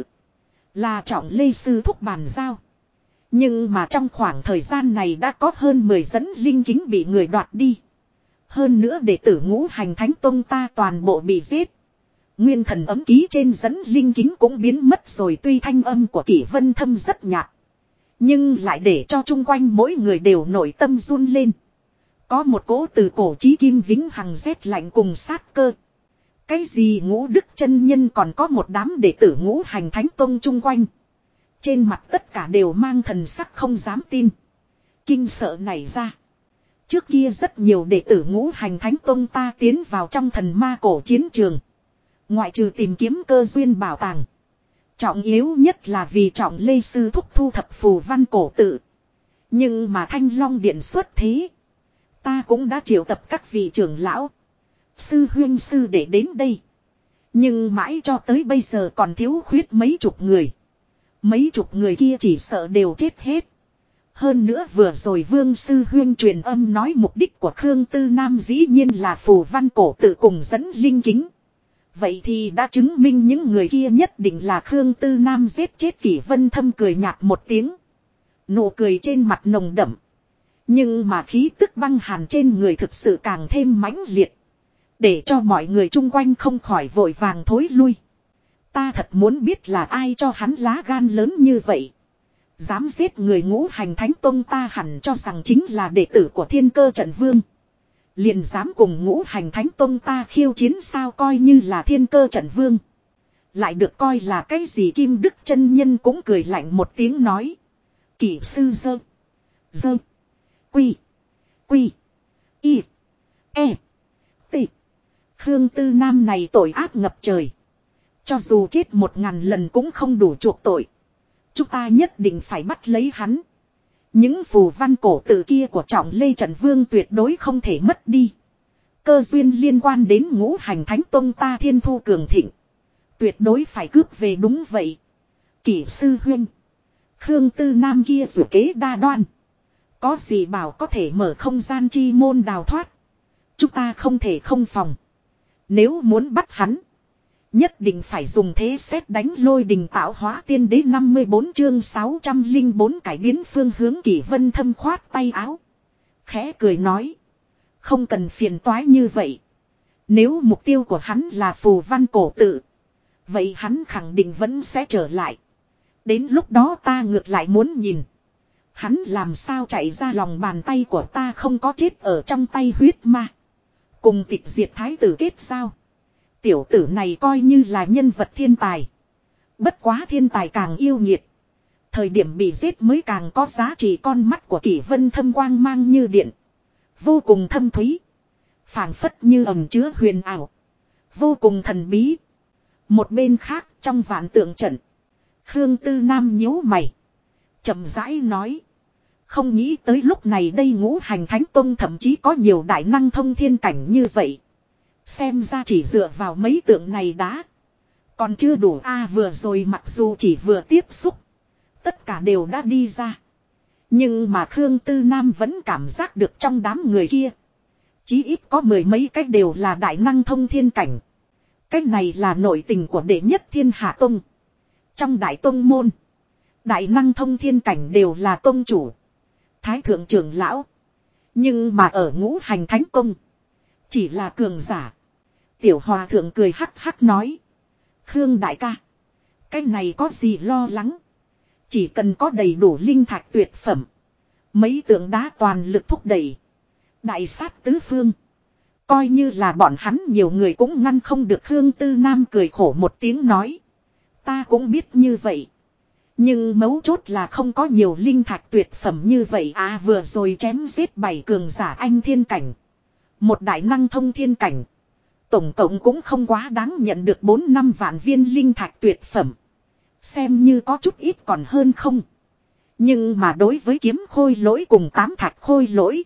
Là Trọng Lê sư thúc bàn giao. Nhưng mà trong khoảng thời gian này đã có hơn 10 dẫn linh kính bị người đoạt đi. Hơn nữa đệ tử Ngũ Hành Thánh Tông ta toàn bộ bị giết. Nguyên thần ấm ký trên dẫn linh kính cũng biến mất rồi, tuy thanh âm của Kỷ Vân Thâm rất nhạt. Nhưng lại để cho chung quanh mỗi người đều nội tâm run lên. Có một cỗ từ cổ chí kim vĩnh hằng rét lạnh cùng sát cơ. Cái gì Ngũ Đức chân nhân còn có một đám đệ tử Ngũ Hành Thánh Tông chung quanh. Trên mặt tất cả đều mang thần sắc không dám tin. Kinh sợ nảy ra. Trước kia rất nhiều đệ tử Ngũ Hành Thánh Tông ta tiến vào trong thần ma cổ chiến trường. Ngoại trừ tìm kiếm cơ duyên bảo tàng. Trọng yếu nhất là vì Trọng Lê sư thúc thu thập phù văn cổ tự. Nhưng mà Thanh Long Điện xuất thế. Ta cũng đã triệu tập các vị trưởng lão. Sư huyên sư để đến đây. Nhưng mãi cho tới bây giờ còn thiếu khuyết mấy chục người. Mấy chục người kia chỉ sợ đều chết hết. Hơn nữa vừa rồi Vương sư huyên truyền âm nói mục đích của Khương Tư Nam dĩ nhiên là phù văn cổ tự cùng dẫn linh kính. Vậy thì đã chứng minh những người kia nhất định là Khương Tư Nam giết chết. Kỷ Vân Thâm cười nhạt một tiếng. Nụ cười trên mặt nồng đậm. Nhưng mà khí tức băng hàn trên người thực sự càng thêm mãnh liệt. Để cho mọi người chung quanh không khỏi vội vàng thối lui. Ta thật muốn biết là ai cho hắn lá gan lớn như vậy. Dám giết người Ngũ Hành Thánh Tông, ta hẳn cho rằng chính là đệ tử của Thiên Cơ Trận Vương. Liền dám cùng Ngũ Hành Thánh Tông ta khiêu chiến sao, coi như là Thiên Cơ Trận Vương. Lại được coi là cái gì? Kim Đức chân nhân cũng cười lạnh một tiếng nói. Kỷ sư dơ. Dơ. Quy. Quy. Y. E. T. Khương Tư Nam này tội ác ngập trời. Cho dù chết 1000 lần cũng không đủ chuộc tội. Chúng ta nhất định phải bắt lấy hắn. Những phù văn cổ tự kia của Trọng Lê Trận Vương tuyệt đối không thể mất đi. Cơ duyên liên quan đến Ngũ Hành Thánh Tông ta thiên thu cường thịnh. Tuyệt đối phải cướp về, đúng vậy. Kỷ sư huynh. Khương Tư Nam kia dù kế đa đoan. Có gì bảo có thể mở không gian chi môn đào thoát. Chúng ta không thể không phòng. Nếu muốn bắt hắn. Nhất định phải dùng thế xét đánh lôi đình tạo hóa tiên đế. 54 chương 604 cải biến phương hướng. Kỷ Vân Thâm khoát tay áo. Khẽ cười nói. Không cần phiền toái như vậy. Nếu mục tiêu của hắn là phù văn cổ tự. Vậy hắn khẳng định vẫn sẽ trở lại. Đến lúc đó ta ngược lại muốn nhìn. Hắn làm sao chạy ra lòng bàn tay của ta, không có chết ở trong tay huyết ma. Cùng tịch diệt thái tử kết giao. Tiểu tử này coi như là nhân vật thiên tài. Bất quá thiên tài càng yêu nghiệt. Thời điểm bị giết mới càng có giá trị. Con mắt của Kỷ Vân Thâm quang mang như điện. Vô cùng thâm thúy. Phảng phất như ẩn chứa huyền ảo. Vô cùng thần bí. Một bên khác trong vạn tượng trận. Khương Tư Nam nhíu mày. Chậm rãi nói. Không nghĩ tới lúc này đây Ngũ Hành Thánh Tông thậm chí có nhiều đại năng thông thiên cảnh như vậy. Xem ra chỉ dựa vào mấy tượng này đã. Còn chưa đủ vừa rồi mặc dù chỉ vừa tiếp xúc. Tất cả đều đã đi ra. Nhưng mà Khương Tư Nam vẫn cảm giác được trong đám người kia. Chí ít có 10 mấy cách đều là đại năng thông thiên cảnh. Cách này là nội tình của đệ nhất Thiên Hạ Tông. Trong đại tông môn. Đại năng thông thiên cảnh đều là tông chủ. Thái thượng trưởng lão. Nhưng mà ở Ngũ Hành Thánh Tông. Chỉ là cường giả. Tiểu hòa thượng cười hắc hắc nói. Khương đại ca. Cái này có gì lo lắng. Chỉ cần có đầy đủ linh thạch tuyệt phẩm. Mấy tượng đá toàn lực thúc đẩy. Đại sát tứ phương. Coi như là bọn hắn nhiều người cũng ngăn không được. Khương Tư Nam cười khổ một tiếng nói. Ta cũng biết như vậy. Nhưng mấu chốt là không có nhiều linh thạch tuyệt phẩm như vậy. Vừa rồi chém giết 7 cường giả anh thiên cảnh. Một đại năng thông thiên cảnh. Tổng cộng cũng không quá đáng nhận được 4-5 vạn viên linh thạch tuyệt phẩm. Xem như có chút ít còn hơn không. Nhưng mà đối với kiếm khôi lỗi cùng 8 thạch khôi lỗi.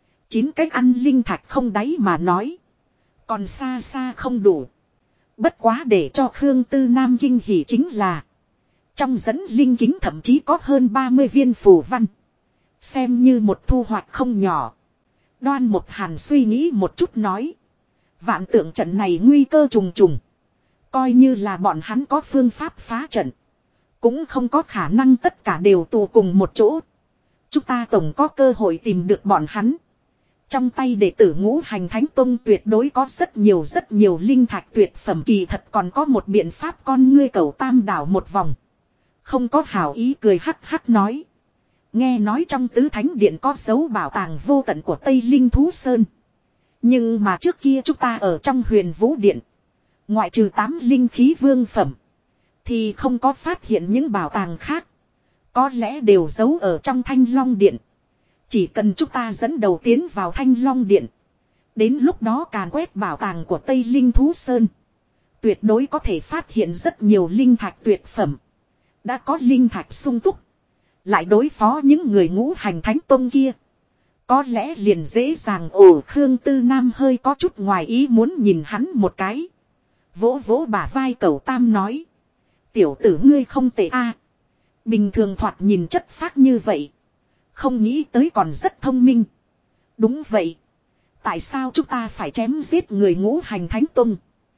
9 cái ăn linh thạch không đáy mà nói. Còn xa xa không đủ. Bất quá để cho Khương Tư Nam kinh hỉ chính là. Trong dẫn linh kính thậm chí có hơn 30 viên phù văn. Xem như một thu hoạch không nhỏ. Đoan Một Hàn suy nghĩ một chút nói. Vạn tượng trận này nguy cơ trùng trùng. Coi như là bọn hắn có phương pháp phá trận. Cũng không có khả năng tất cả đều tụ cùng một chỗ. Chúng ta tổng có cơ hội tìm được bọn hắn. Trong tay đệ tử Ngũ Hành Thánh Tông tuyệt đối có rất nhiều linh thạch tuyệt phẩm, kỳ thật còn có một biện pháp. Con ngươi cầu tam đảo một vòng. Không có hảo ý cười hắc hắc nói. Nghe nói trong tứ thánh điện có dấu bảo tàng vô tận của Tây Linh Thú Sơn. Nhưng mà trước kia chúng ta ở trong Huyền Vũ Điện. Ngoại trừ 8 linh khí vương phẩm. Thì không có phát hiện những bảo tàng khác. Có lẽ đều giấu ở trong Thanh Long Điện. Chỉ cần chúng ta dẫn đầu tiến vào Thanh Long Điện. Đến lúc đó càn quét bảo tàng của Tây Linh Thú Sơn. Tuyệt đối có thể phát hiện rất nhiều linh thạch tuyệt phẩm. Đã có linh thạch sung túc. Lại đối phó những người Ngũ Hành Thánh Tông kia. Có lẽ liền dễ dàng. Khương Tư Nam hơi có chút ngoài ý muốn nhìn hắn một cái. Vỗ vỗ bả vai cẩu tam nói. Tiểu tử ngươi không tệ a. Bình thường thoạt nhìn chất phác như vậy. Không nghĩ tới còn rất thông minh. Đúng vậy. Tại sao chúng ta phải chém giết người Ngũ Hành Thánh Tông?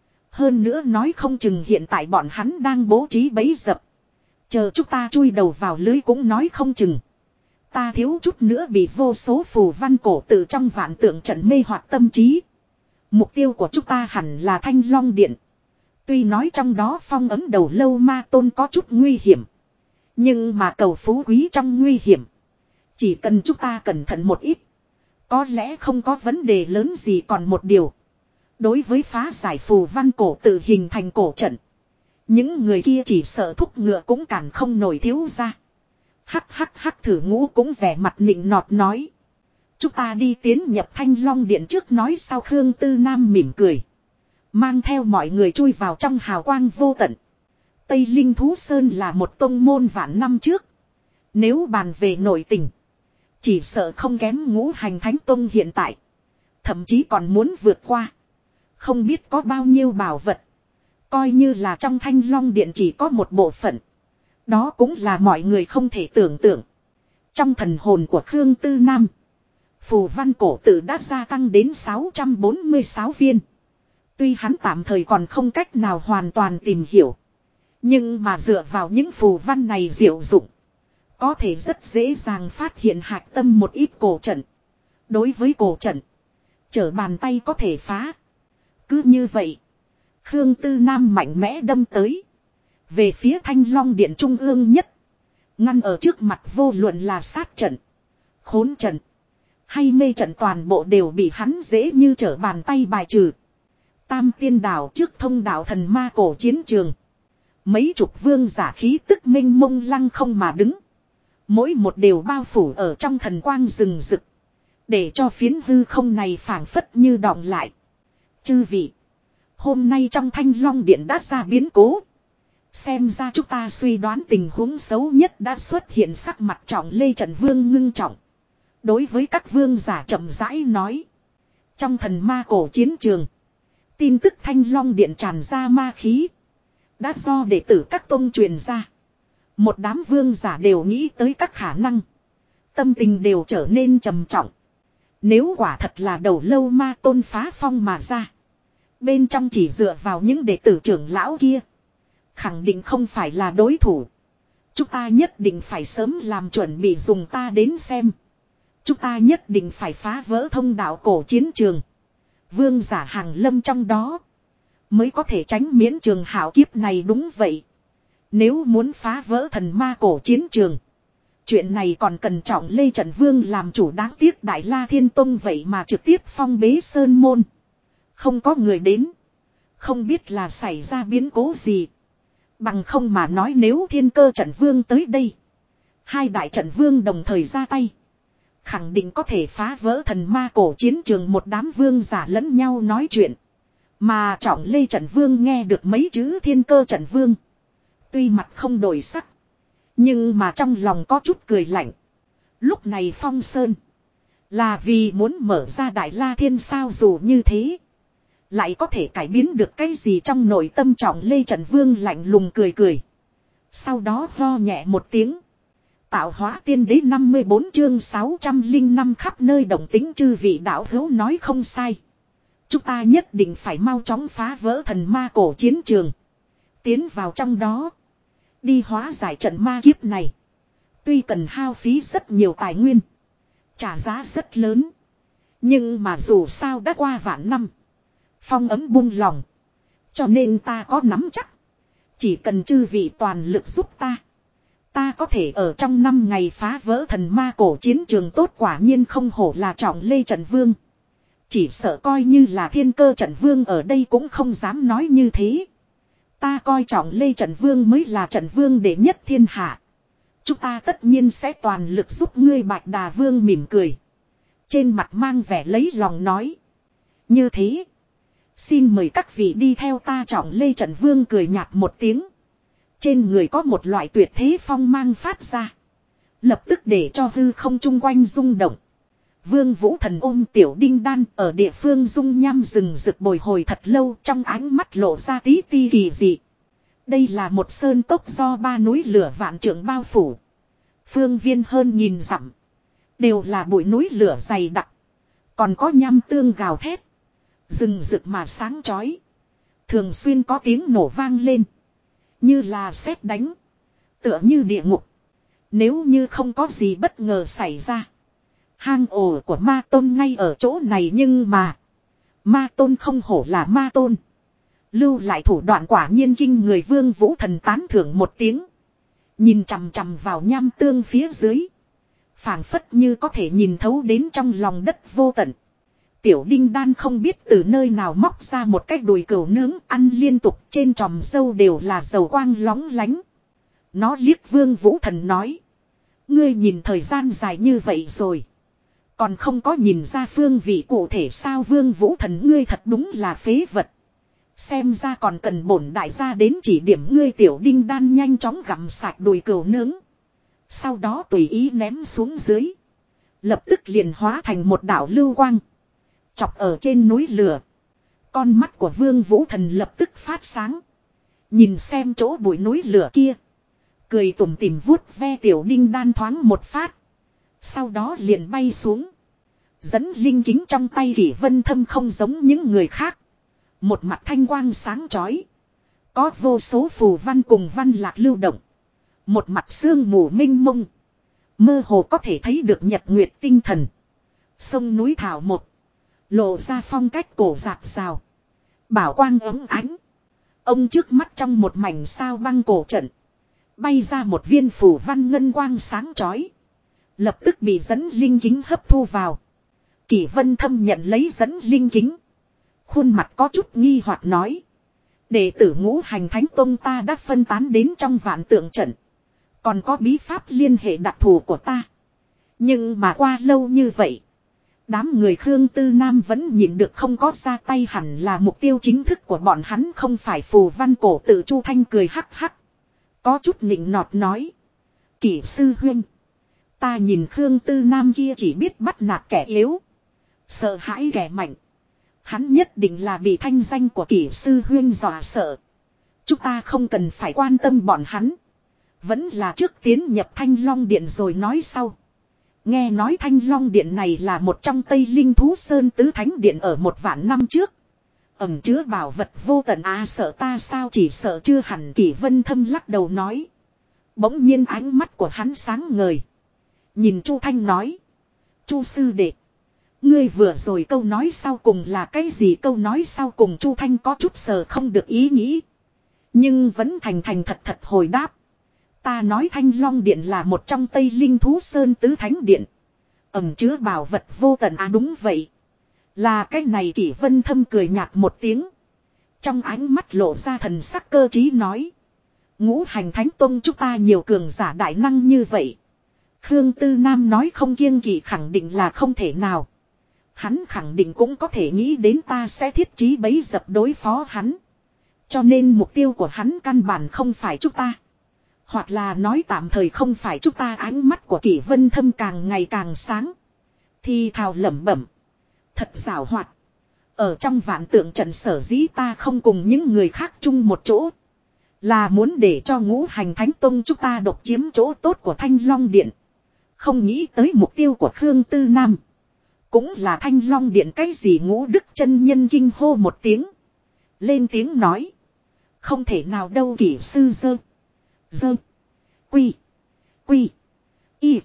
Hơn nữa nói không chừng hiện tại bọn hắn đang bố trí bẫy dập. Chờ chúng ta chui đầu vào lưới cũng nói không chừng. Ta thiếu chút nữa bị vô số phù văn cổ tự trong vạn tượng trận mê hoặc tâm trí. Mục tiêu của chúng ta hẳn là Thanh Long Điện. Tuy nói trong đó phong ấn đầu lâu ma tôn có chút nguy hiểm. Nhưng mà cầu phú quý trong nguy hiểm. Chỉ cần chúng ta cẩn thận một ít. Có lẽ không có vấn đề lớn gì. Còn một điều. Đối với phá giải phù văn cổ tự hình thành cổ trận. Những người kia chỉ sợ thúc ngựa cũng cản không nổi thiếu ra. Hắc hắc hắc thử ngũ cũng vẻ mặt nịnh nọt nói. Chúng ta đi tiến nhập Thanh Long Điện trước nói sau. Khương Tư Nam mỉm cười. Mang theo mọi người chui vào trong hào quang vô tận. Tây Linh Thú Sơn là một tông môn vạn năm trước. Nếu bàn về nội tình. Chỉ sợ không kém Ngũ Hành Thánh Tông hiện tại. Thậm chí còn muốn vượt qua. Không biết có bao nhiêu bảo vật. Coi như là trong Thanh Long Điện chỉ có một bộ phận. Đó cũng là mọi người không thể tưởng tượng. Trong thần hồn của Khương Tư Nam. Phù văn cổ tự đã gia tăng đến 646 viên. Tuy hắn tạm thời còn không cách nào hoàn toàn tìm hiểu. Nhưng mà dựa vào những phù văn này diệu dụng. Có thể rất dễ dàng phát hiện hạch tâm một ít cổ trận. Đối với cổ trận. Trở bàn tay có thể phá. Cứ như vậy. Khương Tư Nam mạnh mẽ đâm tới. Về phía Thanh Long Điện trung ương nhất. Ngăn ở trước mặt vô luận là sát trận. Khốn trận. Hay mê trận toàn bộ đều bị hắn dễ như trở bàn tay bài trừ. Tam tiên đảo trước thông đạo thần ma cổ chiến trường. Mấy chục vương giả khí tức minh mông lăng không mà đứng. Mỗi một đều bao phủ ở trong thần quang rừng rực. Để cho phiến hư không này phảng phất như đọng lại. Chư vị. Hôm nay trong Thanh Long Điện đã ra biến cố. Xem ra chúng ta suy đoán tình huống xấu nhất đã xuất hiện. Sắc mặt trọng lê trận vương ngưng trọng. Đối với các vương giả chậm rãi nói. Trong thần ma cổ chiến trường. Tin tức Thanh Long Điện tràn ra ma khí. Đã do đệ tử các tông truyền ra. Một đám vương giả đều nghĩ tới các khả năng. Tâm tình đều trở nên trầm trọng. Nếu quả thật là đầu lâu ma tôn phá phong mà ra. Bên trong chỉ dựa vào những đệ tử trưởng lão kia. Khẳng định không phải là đối thủ. Chúng ta nhất định phải sớm làm chuẩn bị dùng ta đến xem. Chúng ta nhất định phải phá vỡ thông đạo cổ chiến trường. Vương giả hàng lâm trong đó. Mới có thể tránh miễn trường hảo kiếp này đúng vậy. Nếu muốn phá vỡ thần ma cổ chiến trường. Chuyện này còn cần trọng lê trận vương làm chủ, đáng tiếc Đại La Thiên Tông vậy mà trực tiếp phong bế sơn môn. Không có người đến. Không biết là xảy ra biến cố gì. Bằng không mà nói nếu Thiên Cơ trận vương tới đây. Hai đại trận vương đồng thời ra tay. Khẳng định có thể phá vỡ thần ma cổ chiến trường. Một đám vương giả lẫn nhau nói chuyện. Mà trọng lê trận vương nghe được mấy chữ Thiên Cơ trận vương. Tuy mặt không đổi sắc. Nhưng mà trong lòng có chút cười lạnh. Lúc này Phong Sơn. Là vì muốn mở ra Đại La Thiên sao, dù như thế. Lại có thể cải biến được cái gì trong nội tâm trọng lê trận vương lạnh lùng cười cười. Sau đó ho nhẹ một tiếng. Tạo hóa tiên đế 54 chương 605 khắp nơi động tính chư vị đạo hữu nói không sai. Chúng ta nhất định phải mau chóng phá vỡ thần ma cổ chiến trường. Tiến vào trong đó. Đi hóa giải trận ma kiếp này. Tuy cần hao phí rất nhiều tài nguyên. Trả giá rất lớn. Nhưng mà dù sao đã qua vạn năm. Phong ấm buông lòng. Cho nên ta có nắm chắc. Chỉ cần chư vị toàn lực giúp ta. Ta có thể ở trong 5 ngày phá vỡ thần ma cổ chiến trường tốt, quả nhiên không hổ là Trọng Lê trận vương. Chỉ sợ coi như là Thiên Cơ trận vương ở đây cũng không dám nói như thế. Ta coi Trọng Lê trận vương mới là trận vương đệ nhất thiên hạ. Chúng ta tất nhiên sẽ toàn lực giúp ngươi. Bạch Đà Vương mỉm cười. Trên mặt mang vẻ lấy lòng nói. Như thế. Xin mời các vị đi theo ta. Trọng Lê trận vương cười nhạt một tiếng. Trên người có một loại tuyệt thế phong mang phát ra. Lập tức để cho hư không chung quanh rung động. Vương Vũ Thần ôm Tiểu Đinh Đan ở địa phương dung nham rừng rực bồi hồi thật lâu, trong ánh mắt lộ ra tí ti kỳ dị. Đây là một sơn cốc do 3 núi lửa vạn trượng bao phủ. Phương viên hơn 1000 dặm. Đều là bụi núi lửa dày đặc. Còn có nham tương gào thét. Rừng rực mà sáng chói. Thường xuyên có tiếng nổ vang lên. Như là sét đánh. Tựa như địa ngục. Nếu như không có gì bất ngờ xảy ra. Hang ổ của ma tôn ngay ở chỗ này, nhưng mà. Ma tôn không hổ là ma tôn. Lưu lại thủ đoạn quả nhiên kinh người. Vương Vũ Thần tán thưởng một tiếng. Nhìn chằm chằm vào nham tương phía dưới. Phảng phất như có thể nhìn thấu đến trong lòng đất vô tận. Tiểu Đinh Đan không biết từ nơi nào móc ra một cái đùi cừu nướng ăn liên tục, trên tròm râu đều là dầu quang lóng lánh. Nó liếc Vương Vũ Thần nói. Ngươi nhìn thời gian dài như vậy rồi. Còn không có nhìn ra phương vị cụ thể sao? Vương Vũ Thần ngươi thật đúng là phế vật. Xem ra còn cần bổn đại gia đến chỉ điểm ngươi. Tiểu Đinh Đan nhanh chóng gặm sạch đùi cừu nướng. Sau đó tùy ý ném xuống dưới. Lập tức liền hóa thành một đạo lưu quang. Chọc ở trên núi lửa. Con mắt của Vương Vũ Thần lập tức phát sáng. Nhìn xem chỗ bụi núi lửa kia. Cười tủm tỉm vuốt ve Tiểu Đinh Đan thoáng một phát. Sau đó liền bay xuống. Dẫn linh kính trong tay Kỷ Vân Thâm không giống những người khác. Một mặt thanh quang sáng chói. Có vô số phù văn cùng văn lạc lưu động. Một mặt sương mù mênh mông. Mơ hồ có thể thấy được nhật nguyệt tinh thần. Sông núi thảo một. Lộ ra phong cách cổ rạc rào. Bảo quang ấm ánh. Ông trước mắt trong một mảnh sao băng cổ trận. Bay ra một viên phù văn ngân quang sáng chói. Lập tức bị dẫn linh kính hấp thu vào. Kỷ Vân Thâm nhận lấy dẫn linh kính. Khuôn mặt có chút nghi hoặc nói. Đệ tử Ngũ Hành Thánh Tông ta đã phân tán đến trong vạn tượng trận. Còn có bí pháp liên hệ đặc thù của ta. Nhưng mà qua lâu như vậy. Đám người Khương Tư Nam vẫn nhìn được không có ra tay, hẳn là mục tiêu chính thức của bọn hắn không phải phù văn cổ tự. Chu Thanh cười hắc hắc. Có chút nịnh nọt nói. Kỷ sư huynh. Ta nhìn Khương Tư Nam kia chỉ biết bắt nạt kẻ yếu. Sợ hãi kẻ mạnh. Hắn nhất định là bị thanh danh của Kỷ sư huynh dọa sợ. Chúng ta không cần phải quan tâm bọn hắn. Vẫn là trước tiến nhập Thanh Long Điện rồi nói sau. Nghe nói Thanh Long Điện này là một trong Tây Linh Thú Sơn Tứ Thánh Điện ở 1.000 năm trước. Ẩn chứa bảo vật vô tận. Sợ ta sao? Chỉ sợ chưa hẳn. Kỷ Vân Thâm lắc đầu nói. Bỗng nhiên ánh mắt của hắn sáng ngời. Nhìn Chu Thanh nói. Chu sư đệ. Ngươi vừa rồi câu nói sau cùng là cái gì? Câu nói sau cùng Chu Thanh có chút sờ không được ý nghĩ. Nhưng vẫn thành thật hồi đáp. Ta nói Thanh Long Điện là một trong Tây Linh Thú Sơn Tứ Thánh Điện. Ẩn chứa bảo vật vô tận. Đúng vậy. Là cái này. Kỷ Vân Thâm cười nhạt một tiếng. Trong ánh mắt lộ ra thần sắc cơ trí nói. Ngũ Hành Thánh Tông chúng ta nhiều cường giả đại năng như vậy. Khương Tư Nam nói không kiêng kỵ khẳng định là không thể nào. Hắn khẳng định cũng có thể nghĩ đến ta sẽ thiết trí bẫy dập đối phó hắn. Cho nên mục tiêu của hắn căn bản không phải chúng ta. Hoặc là nói tạm thời không phải chúng ta. Ánh mắt của Kỷ Vân Thâm càng ngày càng sáng. Thì thào lẩm bẩm. Thật giảo hoạt. Ở trong vạn tượng trận sở dĩ ta không cùng những người khác chung một chỗ. Là muốn để cho Ngũ Hành Thánh Tông chúng ta độc chiếm chỗ tốt của Thanh Long Điện. Không nghĩ tới mục tiêu của Khương Tư Nam. Cũng là Thanh Long Điện cái gì Ngũ Đức chân nhân kinh hô một tiếng. Lên tiếng nói. Không thể nào đâu kỷ sư dơ. Dơ. Quy. Quy. Y.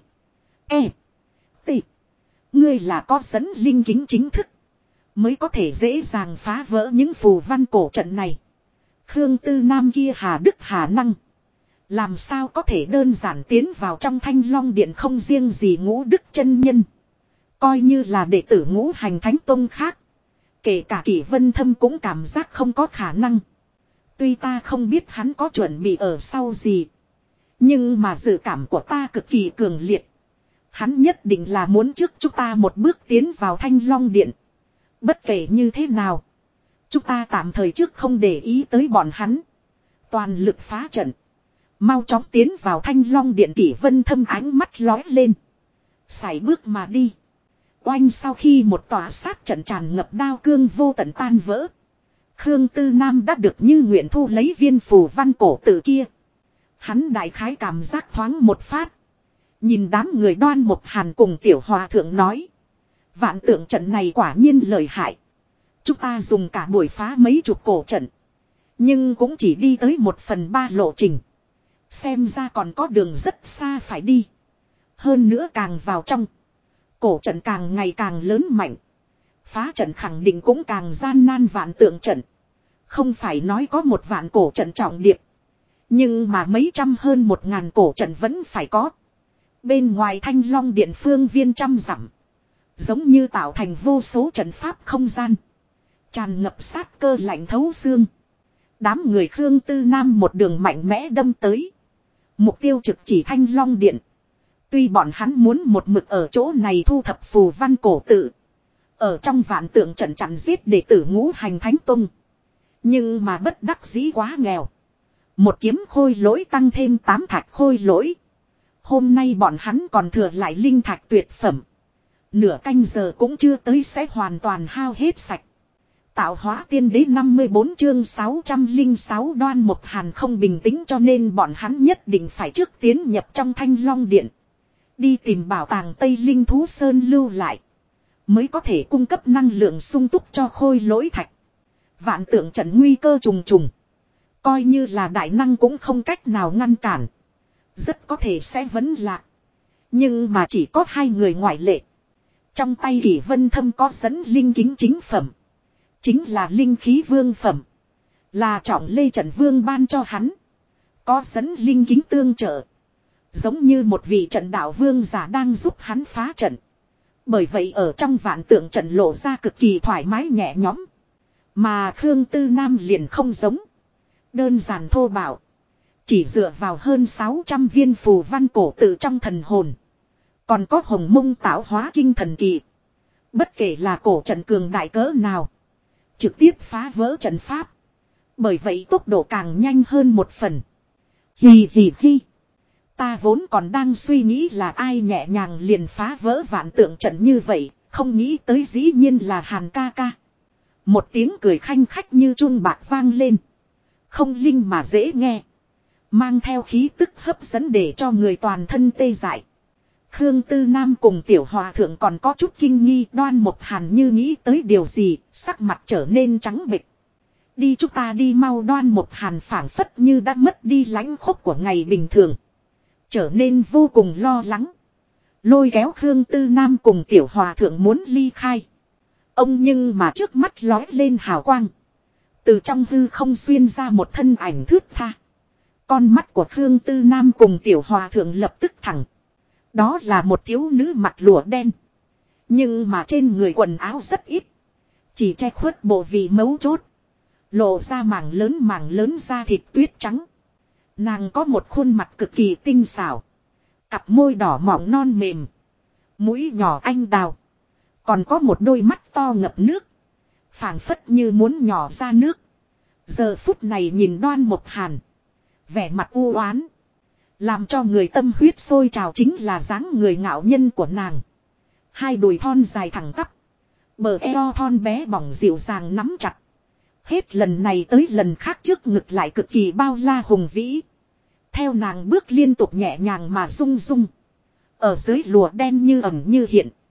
E. T. Ngươi là có dẫn linh kính chính thức. Mới có thể dễ dàng phá vỡ những phù văn cổ trận này. Khương Tư Nam kia hà đức hà năng. Làm sao có thể đơn giản tiến vào trong Thanh Long Điện không riêng gì Ngũ Đức chân nhân. Coi như là đệ tử Ngũ Hành Thánh Tông khác. Kể cả Kỷ Vân Thâm cũng cảm giác không có khả năng. Tuy ta không biết hắn có chuẩn bị ở sau gì. Nhưng mà dự cảm của ta cực kỳ cường liệt. Hắn nhất định là muốn trước chúng ta một bước tiến vào Thanh Long Điện. Bất kể như thế nào. Chúng ta tạm thời trước không để ý tới bọn hắn. Toàn lực phá trận. Mau chóng tiến vào Thanh Long Điện. Kỷ Vân Thâm ánh mắt lóe lên. Sải bước mà đi. Oanh sau khi một tòa sát trận tràn ngập đao cương vô tận tan vỡ. Khương Tư Nam đã được như nguyện thu lấy viên phù văn cổ tự kia. Hắn đại khái cảm giác thoáng một phát. Nhìn đám người Đoan Mộc Hàn cùng Tiểu Hòa Thượng nói. Vạn tượng trận này quả nhiên lợi hại. Chúng ta dùng cả buổi phá mấy chục cổ trận. Nhưng cũng chỉ đi tới 1/3 lộ trình. Xem ra còn có đường rất xa phải đi. Hơn nữa càng vào trong. Cổ trận càng ngày càng lớn mạnh. Phá trận khẳng định cũng càng gian nan. Vạn tượng trận. Không phải nói có 1 vạn cổ trận trọng điệp. Nhưng mà mấy trăm hơn 1000 cổ trận vẫn phải có. Bên ngoài Thanh Long Điện phương viên trăm dặm. Giống như tạo thành vô số trận pháp không gian. Tràn ngập sát cơ lạnh thấu xương. Đám người Khương Tư Nam một đường mạnh mẽ đâm tới. Mục tiêu trực chỉ Thanh Long Điện. Tuy bọn hắn muốn một mực ở chỗ này thu thập phù văn cổ tự. Ở trong vạn tượng trận chặn giết đệ tử Ngũ Hành Thánh Tông. Nhưng mà bất đắc dĩ quá nghèo. Một kiếm khôi lỗi tăng thêm 8 thạch khôi lỗi. Hôm nay bọn hắn còn thừa lại linh thạch tuyệt phẩm. Nửa canh giờ cũng chưa tới sẽ hoàn toàn hao hết sạch. Tạo hóa tiên đế 54 chương 606 Đoan Mộc Hàn không bình tĩnh cho nên bọn hắn nhất định phải trước tiến nhập trong Thanh Long Điện. Đi tìm bảo tàng Tây Linh Thú Sơn lưu lại. Mới có thể cung cấp năng lượng sung túc cho khôi lỗi thạch. Vạn tượng trận nguy cơ trùng trùng. Coi như là đại năng cũng không cách nào ngăn cản. Rất có thể sẽ vấn lạc. Nhưng mà chỉ có 2 người ngoại lệ. Trong tay Kỷ Vân Thâm có dẫn linh kính chính phẩm. Chính là linh khí vương phẩm. Là trọng lê trận vương ban cho hắn. Có dẫn linh kính tương trợ. Giống như một vị trận đạo vương giả đang giúp hắn phá trận. Bởi vậy ở trong vạn tượng trận lộ ra cực kỳ thoải mái nhẹ nhõm. Mà Khương Tư Nam liền không giống. Đơn giản thô bạo. Chỉ dựa vào hơn 600 viên phù văn cổ tự trong thần hồn. Còn có Hồng Mông tạo hóa kinh thần kỳ. Bất kể là cổ trận cường đại cỡ nào. Trực tiếp phá vỡ trận pháp. Bởi vậy tốc độ càng nhanh hơn một phần. Hì hì hì. Ta vốn còn đang suy nghĩ là ai nhẹ nhàng liền phá vỡ vạn tượng trận như vậy. Không nghĩ tới dĩ nhiên là Hàn ca ca. Một tiếng cười khanh khách như chuông bạc vang lên. Không linh mà dễ nghe. Mang theo khí tức hấp dẫn để cho người toàn thân tê dại. Khương Tư Nam cùng Tiểu Hòa Thượng còn có chút kinh nghi. Đoan Mộc Hàn như nghĩ tới điều gì. Sắc mặt trở nên trắng bệch. Đi chúng ta đi mau. Đoan Mộc Hàn phảng phất như đã mất đi lãnh khốc của ngày bình thường. Trở nên vô cùng lo lắng. Lôi kéo Khương Tư Nam cùng Tiểu Hòa Thượng muốn ly khai. Ông nhưng mà trước mắt lói lên hào quang. Từ trong hư không xuyên ra một thân ảnh thướt tha. Con mắt của Khương Tư Nam cùng Tiểu Hòa Thượng lập tức thẳng. Đó là một thiếu nữ mặc lụa đen. Nhưng mà trên người quần áo rất ít. Chỉ che khuất bộ vị mấu chốt. Lộ ra mảng lớn da thịt tuyết trắng. Nàng có một khuôn mặt cực kỳ tinh xảo. Cặp môi đỏ mọng non mềm. Mũi nhỏ anh đào. Còn có một đôi mắt to ngập nước. Phảng phất như muốn nhỏ ra nước. Giờ phút này nhìn Đoan Mộc Hàn. Vẻ mặt u oán. Làm cho người tâm huyết sôi trào chính là dáng người ngạo nhân của nàng. Hai đùi thon dài thẳng tắp. Bờ eo thon bé bỏng dịu dàng nắm chặt. Hết lần này tới lần khác trước ngực lại cực kỳ bao la hùng vĩ. Theo nàng bước liên tục nhẹ nhàng mà rung rung. Ở dưới lụa đen như ẩn như hiện.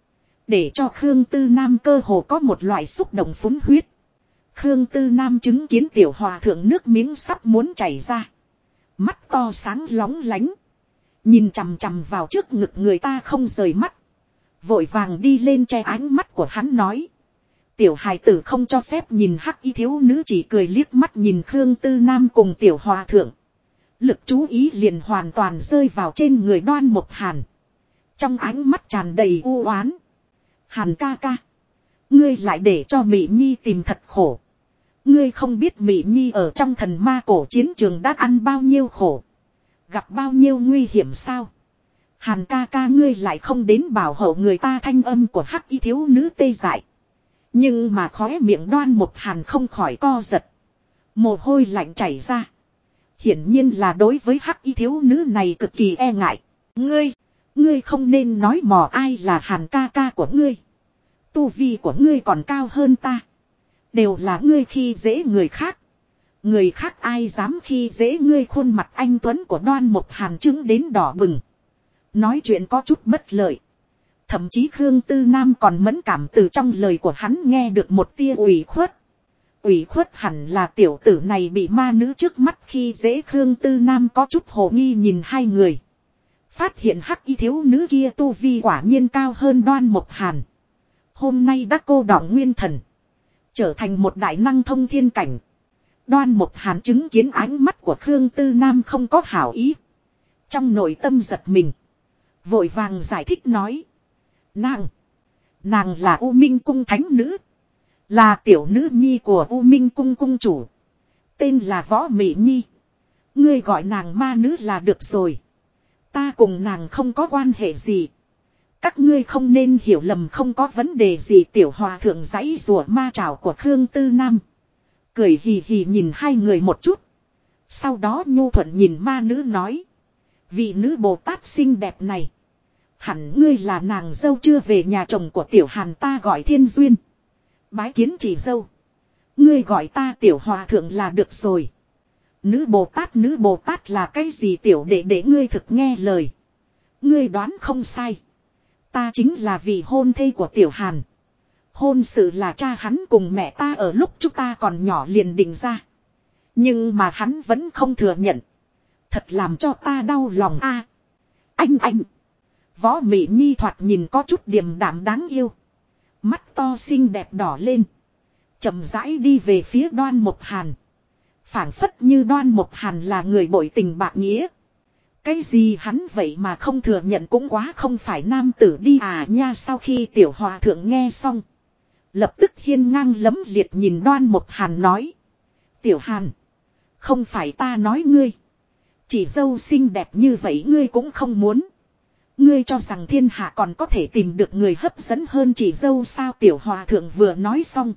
Để cho Khương Tư Nam cơ hồ có một loại xúc động phúng huyết. Khương Tư Nam chứng kiến tiểu hòa thượng nước miếng sắp muốn chảy ra. Mắt to sáng lóng lánh. Nhìn chằm chằm vào trước ngực người ta không rời mắt. Vội vàng đi lên che ánh mắt của hắn nói. Tiểu hài tử không cho phép nhìn hắc y thiếu nữ, chỉ cười liếc mắt nhìn Khương Tư Nam cùng tiểu hòa thượng. Lực chú ý liền hoàn toàn rơi vào trên người Đoan Mộc Hàn. Trong ánh mắt tràn đầy u oán. Hàn ca ca. Ngươi lại để cho Mị Nhi tìm thật khổ. Ngươi không biết Mị Nhi ở trong thần ma cổ chiến trường đã ăn bao nhiêu khổ. Gặp bao nhiêu nguy hiểm sao. Hàn ca ca ngươi lại không đến bảo hộ người ta, thanh âm của hắc y thiếu nữ tê dại. Nhưng mà khóe miệng Đoan Mộc Hàn không khỏi co giật. Mồ hôi lạnh chảy ra. Hiển nhiên là đối với hắc y thiếu nữ này cực kỳ e ngại. Ngươi không nên nói mò ai là Hàn ca ca của ngươi. Tu vi của ngươi còn cao hơn ta. Đều là ngươi khi dễ người khác. Người khác ai dám khi dễ ngươi, khuôn mặt anh tuấn của Đoan Mộc Hàn trứng đến đỏ bừng. Nói chuyện có chút bất lợi. Thậm chí Khương Tư Nam còn mẫn cảm từ trong lời của hắn nghe được một tia ủy khuất. Ủy khuất hẳn là tiểu tử này bị ma nữ trước mắt khi dễ. Khương Tư Nam có chút hồ nghi nhìn hai người. Phát hiện hắc y thiếu nữ kia tu vi quả nhiên cao hơn Đoan Mộc Hàn. Hôm nay đã cô đọng nguyên thần. Trở thành một đại năng thông thiên cảnh. Đoan Mộc Hàn chứng kiến ánh mắt của Khương Tư Nam không có hảo ý. Trong nội tâm giật mình. Vội vàng giải thích nói. Nàng là U Minh Cung thánh nữ. Là tiểu nữ nhi của U Minh Cung cung chủ. Tên là Võ Mị Nhi. Ngươi gọi nàng ma nữ là được rồi. Ta cùng nàng không có quan hệ gì. Các ngươi không nên hiểu lầm, không có vấn đề gì. Tiểu hòa thượng giãy rùa ma trảo của Khương Tư Nam. Cười hì hì nhìn hai người một chút. Sau đó nhu thuận nhìn ma nữ nói. Vị nữ Bồ Tát xinh đẹp này. Hẳn ngươi là nàng dâu chưa về nhà chồng của tiểu Hàn, ta gọi Thiên Duyên. Bái kiến chị dâu. Ngươi gọi ta tiểu hòa thượng là được rồi. Nữ Bồ Tát là cái gì tiểu đệ để ngươi thực nghe lời. Ngươi đoán không sai. Ta chính là vị hôn thê của tiểu Hàn. Hôn sự là cha hắn cùng mẹ ta ở lúc chúng ta còn nhỏ liền định ra. Nhưng mà hắn vẫn không thừa nhận. Thật làm cho ta đau lòng a. Anh. Võ Mị Nhi thoạt nhìn có chút điềm đạm đáng yêu. Mắt to xinh đẹp đỏ lên. Chậm rãi đi về phía Đoan Mộc Hàn. Phảng phất như Đoan Mộc Hàn là người bội tình bạc nghĩa. Cái gì hắn vậy mà không thừa nhận cũng quá không phải nam tử đi à nha. Sau khi tiểu hòa thượng nghe xong. Lập tức hiên ngang lấm liệt nhìn Đoan Mộc Hàn nói. Tiểu Hàn. Không phải ta nói ngươi. Chỉ dâu xinh đẹp như vậy ngươi cũng không muốn. Ngươi cho rằng thiên hạ còn có thể tìm được người hấp dẫn hơn chỉ dâu sao? Tiểu hòa thượng vừa nói xong.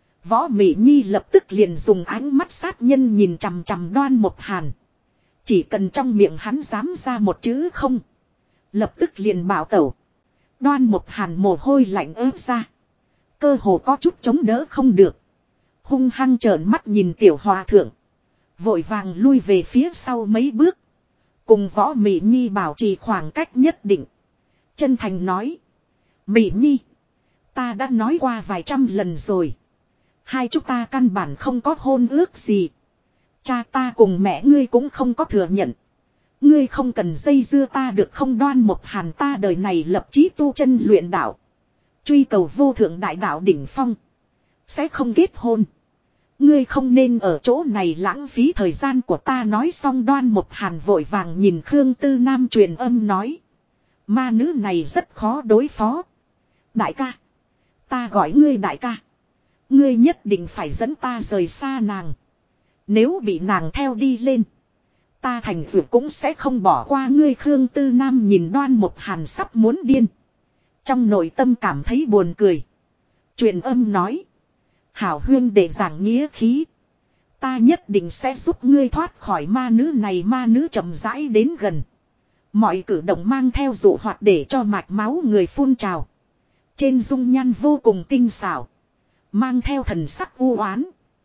Võ Mị Nhi lập tức liền dùng ánh mắt sát nhân nhìn chằm chằm Đoan Mộc Hàn. Chỉ cần trong miệng hắn dám ra một chữ không. Lập tức liền bảo tẩu. Đoan Mộc Hàn mồ hôi lạnh ớt ra. Cơ hồ có chút chống đỡ không được. Hung hăng trợn mắt nhìn tiểu hòa thượng. Vội vàng lui về phía sau mấy bước. Cùng Võ Mị Nhi bảo trì khoảng cách nhất định. Chân thành nói. Mị Nhi. Ta đã nói qua vài trăm lần rồi. Hai chúng ta căn bản không có hôn ước gì. Cha ta cùng mẹ ngươi cũng không có thừa nhận. Ngươi không cần dây dưa ta được không? Đoan Mộc Hàn ta đời này lập chí tu chân luyện đạo. Truy cầu vô thượng đại đạo đỉnh phong. Sẽ không kết hôn. Ngươi không nên ở chỗ này lãng phí thời gian của ta. Nói xong Đoan Mộc Hàn vội vàng nhìn Khương Tư Nam truyền âm nói. Ma nữ này rất khó đối phó. Đại ca. Ta gọi ngươi đại ca. Ngươi nhất định phải dẫn ta rời xa nàng. Nếu bị nàng theo đi lên. Ta thành vượt cũng sẽ không bỏ qua ngươi. Khương Tư Nam nhìn Đoan Mộc Hàn sắp muốn điên. Trong nội tâm cảm thấy buồn cười. Truyền âm nói. Hảo huyên để giảng nghĩa khí. Ta nhất định sẽ giúp ngươi thoát khỏi ma nữ này. Ma nữ chậm rãi đến gần. Mọi cử động mang theo dụ hoạt để cho mạch máu người phun trào. Trên dung nhan vô cùng tinh xảo. Mang theo thần sắc u oán.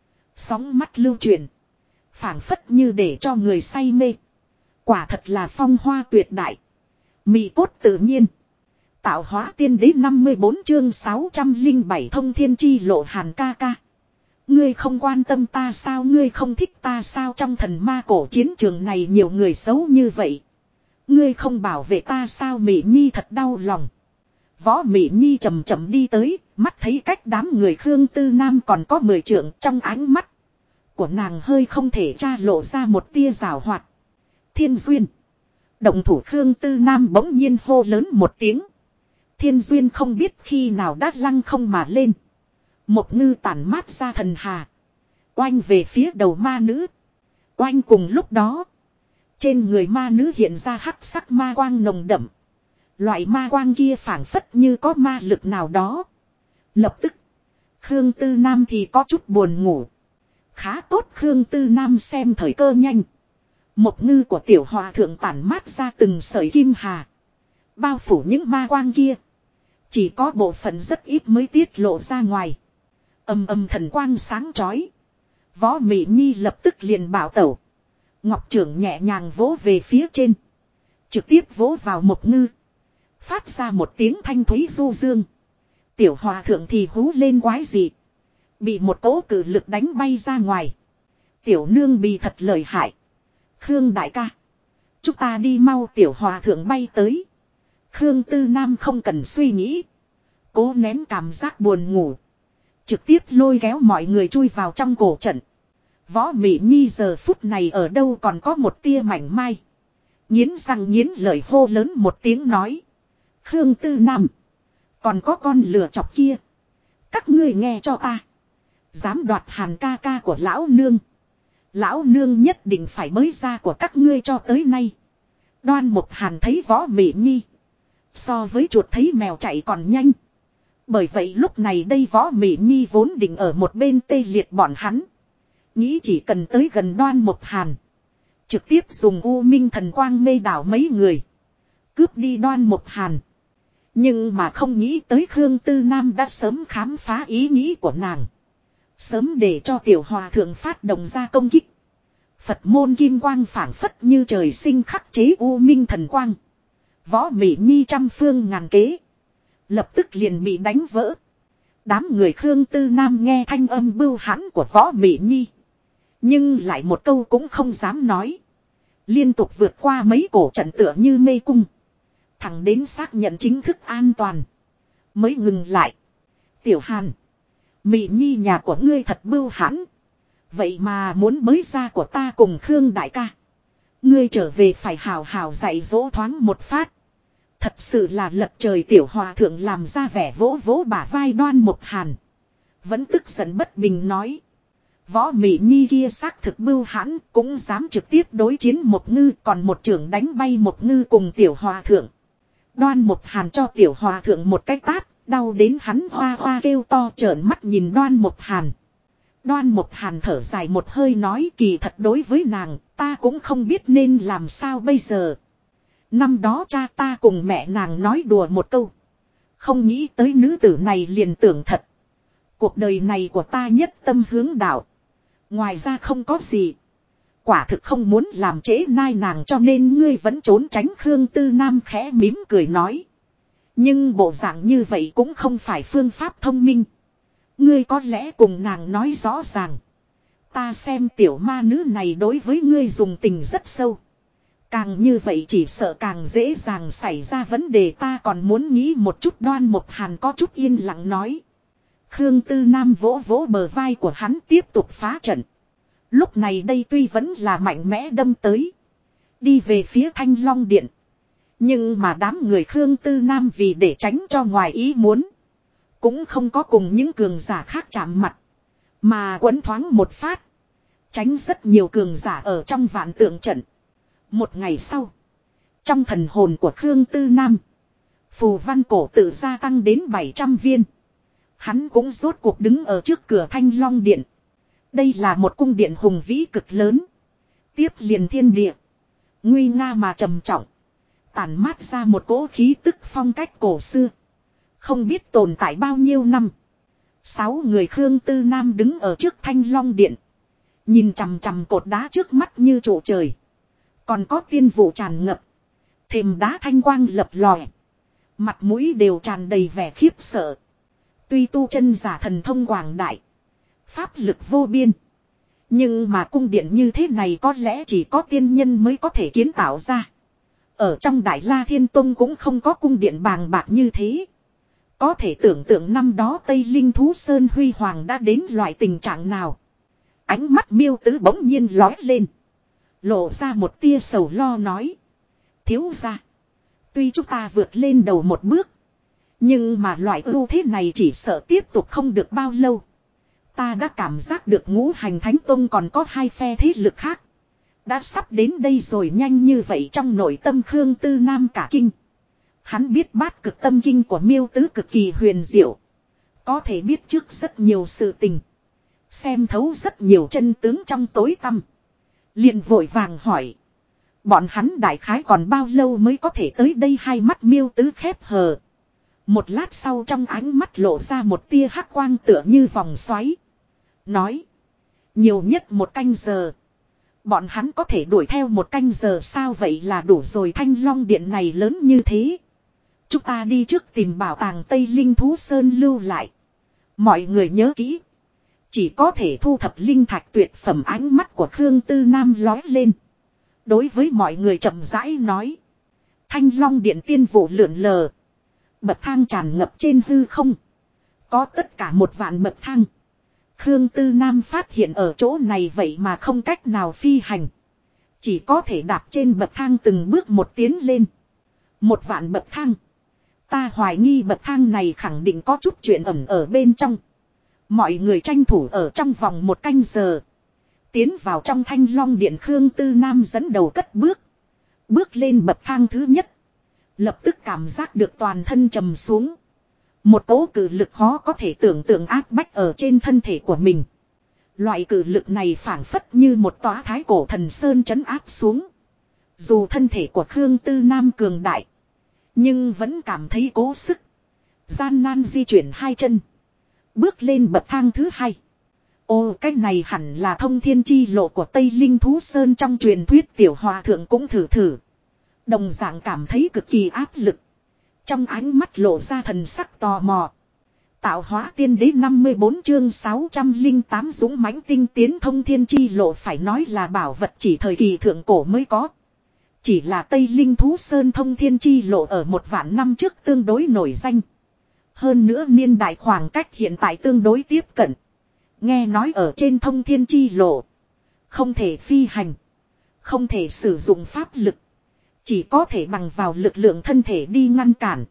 Sóng mắt lưu chuyển. Phảng phất như để cho người say mê. Quả thật là phong hoa tuyệt đại. Mị cốt tự nhiên. Tạo hóa tiên đế 54 chương 607 thông thiên chi lộ Hàn ca ca. Ngươi không quan tâm ta sao, ngươi không thích ta sao, trong thần ma cổ chiến trường này nhiều người xấu như vậy. Ngươi không bảo vệ ta sao, Mỹ Nhi thật đau lòng. Võ Mỹ Nhi chậm chậm đi tới, mắt thấy cách đám người Khương Tư Nam còn có 10 trượng, trong ánh mắt của nàng hơi không thể tra lộ ra một tia giảo hoạt. Thiên duyên. Động thủ Khương Tư Nam bỗng nhiên hô lớn một tiếng. Thiên duyên không biết khi nào đã lăng không mà lên. Một ngư tản mát ra thần hà. Oanh về phía đầu ma nữ. Oanh cùng lúc đó. Trên người ma nữ hiện ra hắc sắc ma quang nồng đậm. Loại ma quang kia phảng phất như có ma lực nào đó. Lập tức. Khương Tư Nam thì có chút buồn ngủ. Khá tốt, Khương Tư Nam xem thời cơ nhanh. Một ngư của tiểu hòa thượng tản mát ra từng sợi kim hà. Bao phủ những ma quang kia. Chỉ có bộ phận rất ít mới tiết lộ ra ngoài. Âm âm thần quang sáng chói. Võ Mỹ Nhi lập tức liền bảo tẩu. Ngọc trưởng nhẹ nhàng vỗ về phía trên. Trực tiếp vỗ vào một ngư. Phát ra một tiếng thanh thúy du dương. Tiểu hòa thượng thì hú lên quái dị. Bị một cỗ cử lực đánh bay ra ngoài. Tiểu nương bị thật lợi hại. Khương đại ca. Chúng ta đi mau, tiểu hòa thượng bay tới. Khương Tư Nam không cần suy nghĩ. Cố nén cảm giác buồn ngủ. Trực tiếp lôi kéo mọi người chui vào trong cổ trận. Võ Mỹ Nhi giờ phút này ở đâu còn có một tia mảnh mai. Nghiến răng nghiến lợi hô lớn một tiếng nói. Khương Tư Nam. Còn có con lừa chọc kia. Các ngươi nghe cho ta. Dám đoạt Hàn ca ca của lão nương. Lão nương nhất định phải bới ra của các ngươi cho tới nay. Đoan Mục Hàn thấy Võ Mỹ Nhi. So với chuột thấy mèo chạy còn nhanh. Bởi vậy lúc này đây Võ Mỹ Nhi vốn định ở một bên tê liệt bọn hắn. Nghĩ chỉ cần tới gần Đoan Mục Hàn. Trực tiếp dùng U Minh thần quang mê đảo mấy người. Cướp đi Đoan Mục Hàn. Nhưng mà không nghĩ tới Khương Tư Nam đã sớm khám phá ý nghĩ của nàng. Sớm để cho tiểu hòa thượng phát động ra công kích. Phật môn kim quang phảng phất như trời sinh khắc chế U Minh thần quang. Võ Mỹ Nhi trăm phương ngàn kế. Lập tức liền bị đánh vỡ. Đám người Khương Tư Nam nghe thanh âm bưu hãn của Võ Mỹ Nhi. Nhưng lại một câu cũng không dám nói. Liên tục vượt qua mấy cổ trận tựa như mê cung. Thẳng đến xác nhận chính thức an toàn. Mới ngừng lại. Tiểu Hàn. Mỹ Nhi nhà của ngươi thật bưu hãn. Vậy mà muốn bới ra của ta cùng Khương đại ca. Ngươi trở về phải hào hào dạy dỗ thoáng một phát. Thật sự là lật trời, tiểu hòa thượng làm ra vẻ vỗ vỗ bả vai Đoan Mục Hàn. Vẫn tức giận bất bình nói. Võ Mỹ Nhi kia xác thực bưu hãn, cũng dám trực tiếp đối chiến một ngư, còn một trưởng đánh bay một ngư cùng tiểu hòa thượng. Đoan Mục Hàn cho tiểu hòa thượng một cái tát, đau đến hắn hoa hoa kêu to, trợn mắt nhìn Đoan Mục Hàn. Đoan Mục Hàn thở dài một hơi nói, kỳ thật đối với nàng, ta cũng không biết nên làm sao bây giờ. Năm đó cha ta cùng mẹ nàng nói đùa một câu. Không nghĩ tới nữ tử này liền tưởng thật. Cuộc đời này của ta nhất tâm hướng đạo. Ngoài ra không có gì. Quả thực không muốn làm trễ nai nàng, cho nên ngươi vẫn trốn tránh. Khương Tư Nam khẽ mím cười nói. Nhưng bộ dạng như vậy cũng không phải phương pháp thông minh. Ngươi có lẽ cùng nàng nói rõ ràng. Ta xem tiểu ma nữ này đối với ngươi dùng tình rất sâu. Càng như vậy chỉ sợ càng dễ dàng xảy ra vấn đề, ta còn muốn nghĩ một chút. Đoan Mục Hàn có chút yên lặng nói. Khương Tư Nam vỗ vỗ bờ vai của hắn tiếp tục phá trận. Lúc này đây tuy vẫn là mạnh mẽ đâm tới. Đi về phía Thanh Long Điện. Nhưng mà đám người Khương Tư Nam vì để tránh cho ngoài ý muốn. Cũng không có cùng những cường giả khác chạm mặt. Mà quấn thoáng một phát. Tránh rất nhiều cường giả ở trong vạn tượng trận. Một ngày sau. Trong thần hồn của Khương Tư Nam. Phù văn cổ tự gia tăng đến 700 viên. Hắn cũng rốt cuộc đứng ở trước cửa Thanh Long Điện. Đây là một cung điện hùng vĩ cực lớn. Tiếp liền thiên địa. Nguy nga mà trầm trọng. Tản mát ra một cỗ khí tức phong cách cổ xưa. Không biết tồn tại bao nhiêu năm. 6 người Khương Tư Nam đứng ở trước Thanh Long Điện. Nhìn chằm chằm cột đá trước mắt như trụ trời. Còn có tiên vụ tràn ngập. Thềm đá thanh quang lập lòe. Mặt mũi đều tràn đầy vẻ khiếp sợ. Tuy tu chân giả thần thông quảng đại. Pháp lực vô biên. Nhưng mà cung điện như thế này có lẽ chỉ có tiên nhân mới có thể kiến tạo ra. Ở trong Đại La Thiên Tông cũng không có cung điện bàng bạc như thế. Có thể tưởng tượng năm đó Tây Linh Thú Sơn huy hoàng đã đến loại tình trạng nào. Ánh mắt Miêu Tứ bỗng nhiên lói lên. Lộ ra một tia sầu lo nói. Thiếu gia, tuy chúng ta vượt lên đầu một bước. Nhưng mà loại ưu thế này chỉ sợ tiếp tục không được bao lâu. Ta đã cảm giác được Ngũ Hành Thánh Tông còn có hai phe thế lực khác. Đã sắp đến đây rồi, nhanh như vậy trong nội tâm Khương Tư Nam cả kinh. Hắn biết Bát Cực Tâm Kinh của Miêu Tứ cực kỳ huyền diệu. Có thể biết trước rất nhiều sự tình. Xem thấu rất nhiều chân tướng trong tối tăm. Liền vội vàng hỏi. Bọn hắn đại khái còn bao lâu mới có thể tới đây? Hai mắt Miêu Tứ khép hờ. Một lát sau trong ánh mắt lộ ra một tia hắc quang tựa như vòng xoáy. Nói. Nhiều nhất 1 canh giờ. Bọn hắn có thể đuổi theo 1 canh giờ sao? Vậy là đủ rồi. Thanh Long Điện này lớn như thế. Chúng ta đi trước tìm bảo tàng Tây Linh Thú Sơn lưu lại. Mọi người nhớ kỹ. Chỉ có thể thu thập linh thạch tuyệt phẩm. Ánh mắt của Khương Tư Nam lói lên. Đối với mọi người chậm rãi nói. Thanh Long Điện tiên vụ lượn lờ. Bậc thang tràn ngập trên hư không. Có tất cả 1 vạn bậc thang. Khương Tư Nam phát hiện ở chỗ này vậy mà không cách nào phi hành. Chỉ có thể đạp trên bậc thang từng bước một tiến lên. 1 vạn bậc thang. Ta hoài nghi bậc thang này khẳng định có chút chuyện ẩn ở bên trong. Mọi người tranh thủ ở trong vòng 1 canh giờ. Tiến vào trong Thanh Long Điện. Khương Tư Nam dẫn đầu cất bước. Bước lên bậc thang thứ nhất. Lập tức cảm giác được toàn thân trầm xuống. Một cỗ cự lực khó có thể tưởng tượng áp bách ở trên thân thể của mình. Loại cự lực này phảng phất như một tòa thái cổ thần sơn trấn áp xuống. Dù thân thể của Khương Tư Nam cường đại. Nhưng vẫn cảm thấy cố sức. Gian nan di chuyển 2 chân. Bước lên bậc thang thứ 2. Ô, cái này hẳn là thông thiên chi lộ của Tây Linh Thú Sơn trong truyền thuyết. Tiểu Hòa Thượng cũng thử. Đồng dạng cảm thấy cực kỳ áp lực. Trong ánh mắt lộ ra thần sắc tò mò. Tạo hóa tiên đế 54 chương 608 dũng mãnh tinh tiến thông thiên chi lộ, phải nói là bảo vật chỉ thời kỳ thượng cổ mới có. Chỉ là Tây Linh Thú Sơn thông thiên chi lộ ở 1 vạn năm trước tương đối nổi danh. Hơn nữa niên đại khoảng cách hiện tại tương đối tiếp cận. Nghe nói ở trên thông thiên chi lộ. Không thể phi hành. Không thể sử dụng pháp lực. Chỉ có thể bằng vào lực lượng thân thể đi ngăn cản.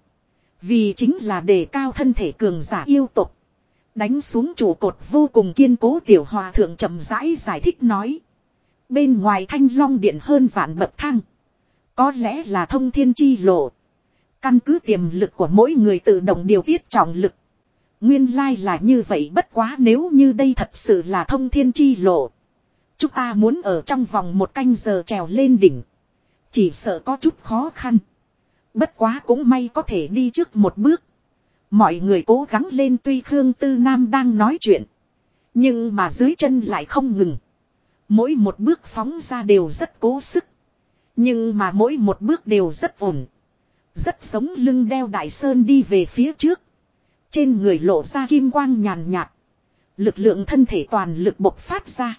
Vì chính là đề cao thân thể cường giả yêu tục. Đánh xuống trụ cột vô cùng kiên cố. Tiểu Hòa Thượng chậm rãi giải thích nói. Bên ngoài Thanh Long Điện hơn vạn bậc thang. Có lẽ là thông thiên chi lộ. Căn cứ tiềm lực của mỗi người tự động điều tiết trọng lực. Nguyên lai là như vậy, bất quá nếu như đây thật sự là thông thiên chi lộ. Chúng ta muốn ở trong vòng 1 canh giờ trèo lên đỉnh. Chỉ sợ có chút khó khăn. Bất quá cũng may có thể đi trước 1 bước. Mọi người cố gắng lên, tuy Khương Tư Nam đang nói chuyện. Nhưng mà dưới chân lại không ngừng. Mỗi 1 bước phóng ra đều rất cố sức. Nhưng mà mỗi 1 bước đều rất ổn. Rất giống lưng đeo đại sơn đi về phía trước. Trên người lộ ra kim quang nhàn nhạt. Lực lượng thân thể toàn lực bộc phát ra.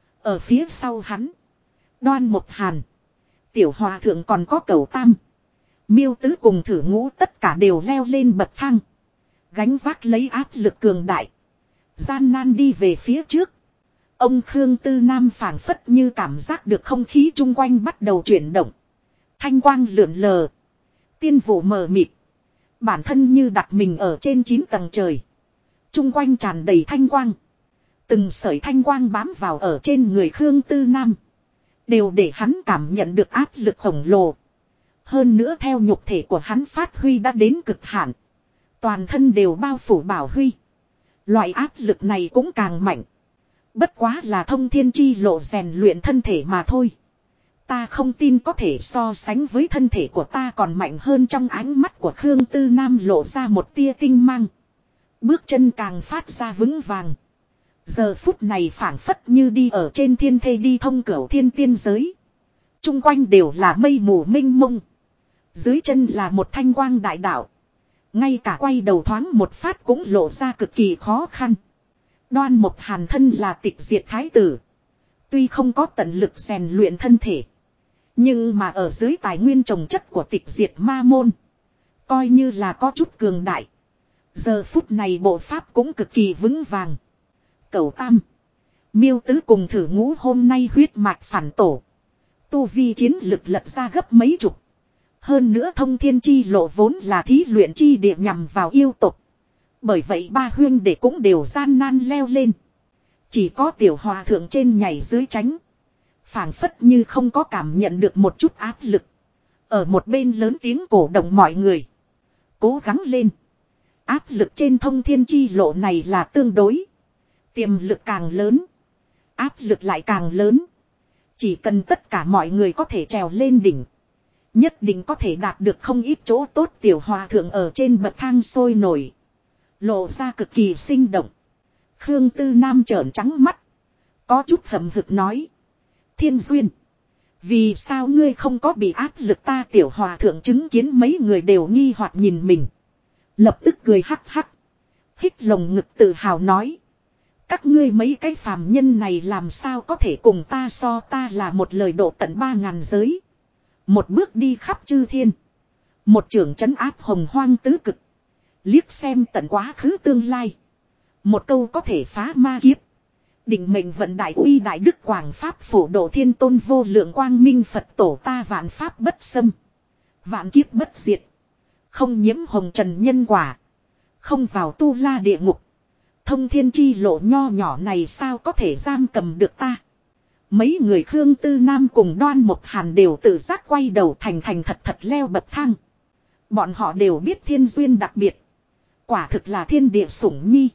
Ở phía sau hắn. Đoan Mộc Hàn. Tiểu Hòa Thượng còn có Cẩu Tam. Miêu Tứ cùng Thử Ngũ tất cả đều leo lên bậc thang. Gánh vác lấy áp lực cường đại. Gian nan đi về phía trước. Ông Khương Tư Nam phảng phất như cảm giác được không khí chung quanh bắt đầu chuyển động. Thanh quang lượn lờ. Tiên vụ mờ mịt. Bản thân như đặt mình ở trên 9 tầng trời. Chung quanh tràn đầy thanh quang. Từng sợi thanh quang bám vào ở trên người Khương Tư Nam. Đều để hắn cảm nhận được áp lực khổng lồ. Hơn nữa theo nhục thể của hắn phát huy đã đến cực hạn. Toàn thân đều bao phủ bảo huy. Loại áp lực này cũng càng mạnh. Bất quá là thông thiên chi lộ rèn luyện thân thể mà thôi. Ta không tin có thể so sánh với thân thể của ta còn mạnh hơn. Trong ánh mắt của Khương Tư Nam lộ ra một tia tinh mang. Bước chân càng phát ra vững vàng. Giờ phút này phảng phất như đi ở trên thiên thê đi thông cửu thiên tiên giới. Trung quanh đều là mây mù mênh mông. Dưới chân là một thanh quang đại đạo. Ngay cả quay đầu thoáng một phát cũng lộ ra cực kỳ khó khăn. Đoan Mộc Hàn thân là tịch diệt thái tử. Tuy không có tận lực rèn luyện thân thể. Nhưng mà ở dưới tài nguyên trồng chất của tịch diệt ma môn. Coi như là có chút cường đại. Giờ phút này bộ pháp cũng cực kỳ vững vàng. Cẩu Tam, Miêu Tứ cùng Thử Ngũ hôm nay huyết mạch phản tổ. Tu vi chiến lực lật ra gấp mấy chục. Hơn nữa thông thiên chi lộ vốn là thí luyện chi địa nhằm vào yêu tộc. Bởi vậy ba huyên đệ cũng đều gian nan leo lên. Chỉ có tiểu hòa thượng trên nhảy dưới tránh. Phảng phất như không có cảm nhận được một chút áp lực. Ở một bên lớn tiếng cổ động mọi người. Cố gắng lên. Áp lực trên thông thiên chi lộ này là tương đối. Tiềm lực càng lớn. Áp lực lại càng lớn. Chỉ cần tất cả mọi người có thể trèo lên đỉnh. Nhất định có thể đạt được không ít chỗ tốt. Tiểu hòa thượng ở trên bậc thang sôi nổi. Lộ ra cực kỳ sinh động. Khương Tư Nam trợn trắng mắt. Có chút hậm hực nói. Thiên Duyên. Vì sao ngươi không có bị áp lực ta tiểu hòa thượng chứng kiến mấy người đều nghi hoặc nhìn mình. Lập tức cười hắc hắc. Hít lồng ngực tự hào nói. Các ngươi mấy cái phàm nhân này làm sao có thể cùng ta so ta là một lời độ tận 3.000 giới. Một bước đi khắp chư thiên. Một trưởng trấn áp hồng hoang tứ cực. Liếc xem tận quá khứ tương lai. Một câu có thể phá ma kiếp. Định mệnh vận đại uy đại đức quảng pháp phổ độ thiên tôn vô lượng quang minh Phật tổ ta vạn pháp bất xâm. Vạn kiếp bất diệt. Không nhiễm hồng trần nhân quả. Không vào tu la địa ngục. Thông thiên chi lộ nho nhỏ này sao có thể giam cầm được ta. Mấy người Khương Tư Nam cùng Đoan Mộc Hàn đều tự giác quay đầu thành thật thật leo bậc thang. Bọn họ đều biết thiên duyên đặc biệt. Quả thực là thiên địa sủng nhi.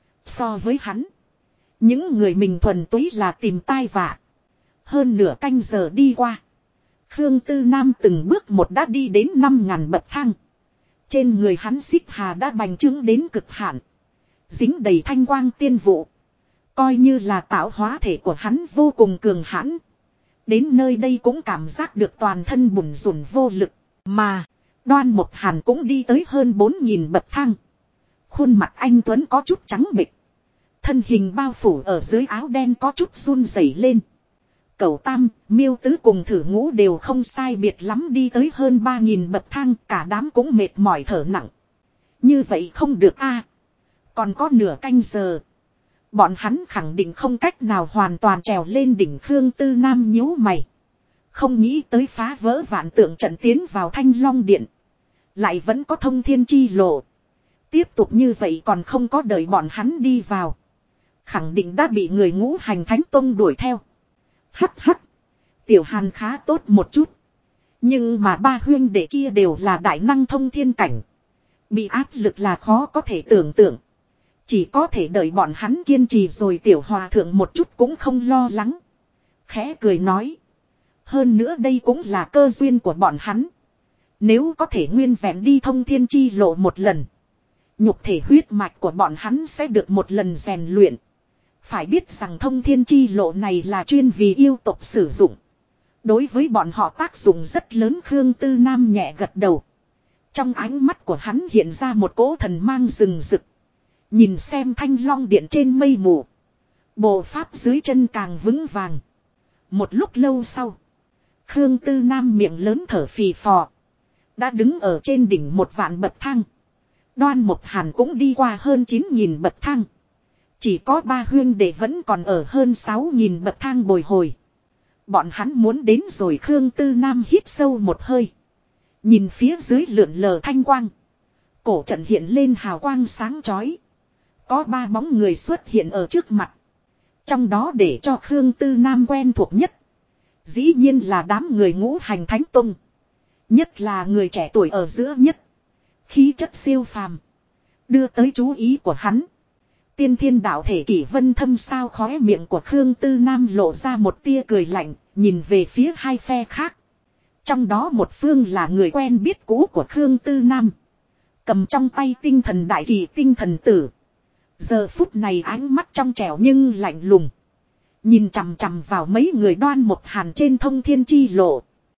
So với hắn. Những người mình thuần túy là tìm tai vạ. Hơn nửa canh giờ đi qua. Khương Tư Nam từng bước một đã đi đến 5.000 bậc thang. Trên người hắn xích hà đã bành trướng đến cực hạn. Dính đầy thanh quang tiên vụ. Coi như là tạo hóa thể của hắn vô cùng cường hãn. Đến nơi đây cũng cảm giác được toàn thân bủn rủn vô lực. Mà Đoan Mộc Hàn cũng đi tới hơn 4.000 bậc thang. Khuôn mặt anh Tuấn có chút trắng bệch. Thân hình bao phủ ở dưới áo đen có chút run rẩy lên. Cẩu Tam, Miêu Tứ cùng Thử Ngũ đều không sai biệt lắm đi tới hơn 3.000 bậc thang. Cả đám cũng mệt mỏi thở nặng. Như vậy không được a. Còn có nửa canh giờ. Bọn hắn khẳng định không cách nào hoàn toàn trèo lên đỉnh. Khương Tư Nam nhíu mày. Không nghĩ tới phá vỡ vạn tượng trận tiến vào Thanh Long Điện. Lại vẫn có thông thiên chi lộ. Tiếp tục như vậy còn không có đợi bọn hắn đi vào. Khẳng định đã bị người Ngũ Hành Thánh Tông đuổi theo. Hắc hắc. Tiểu Hàn khá tốt một chút. Nhưng mà ba huyên đệ kia đều là đại năng thông thiên cảnh. Bị áp lực là khó có thể tưởng tượng. Chỉ có thể đợi bọn hắn kiên trì rồi tiểu hòa thượng một chút cũng không lo lắng. Khẽ cười nói. Hơn nữa đây cũng là cơ duyên của bọn hắn. Nếu có thể nguyên vẹn đi thông thiên chi lộ một lần. Nhục thể huyết mạch của bọn hắn sẽ được một lần rèn luyện. Phải biết rằng thông thiên chi lộ này là chuyên vì yêu tộc sử dụng. Đối với bọn họ tác dụng rất lớn. Khương Tư Nam nhẹ gật đầu. Trong ánh mắt của hắn hiện ra một cỗ thần mang rừng rực. Nhìn xem Thanh Long Điện trên mây mù. Bộ pháp dưới chân càng vững vàng. Một lúc lâu sau. Khương Tư Nam miệng lớn thở phì phò. Đã đứng ở trên đỉnh 1.000 bậc thang. Đoan Mộc Hàn cũng đi qua hơn 9.000 bậc thang. Chỉ có ba huyên đệ vẫn còn ở hơn 6.000 bậc thang bồi hồi. Bọn hắn muốn đến rồi. Khương Tư Nam hít sâu một hơi. Nhìn phía dưới lượn lờ thanh quang. Cổ trận hiện lên hào quang sáng chói. Có 3 bóng người xuất hiện ở trước mặt. Trong đó để cho Khương Tư Nam quen thuộc nhất. Dĩ nhiên là đám người Ngũ Hành Thánh Tông. Nhất là người trẻ tuổi ở giữa nhất. Khí chất siêu phàm. Đưa tới chú ý của hắn. Tiên thiên đạo thể kỷ vân thâm sao khóe miệng của Khương Tư Nam lộ ra một tia cười lạnh. Nhìn về phía hai phe khác. Trong đó một phương là người quen biết cũ của Khương Tư Nam. Cầm trong tay tinh thần đại kỳ tinh thần tử. Giờ phút này ánh mắt trong trẻo nhưng lạnh lùng. Nhìn chằm chằm vào mấy người Đoan Mộc Hàn trên thông thiên chi lộ.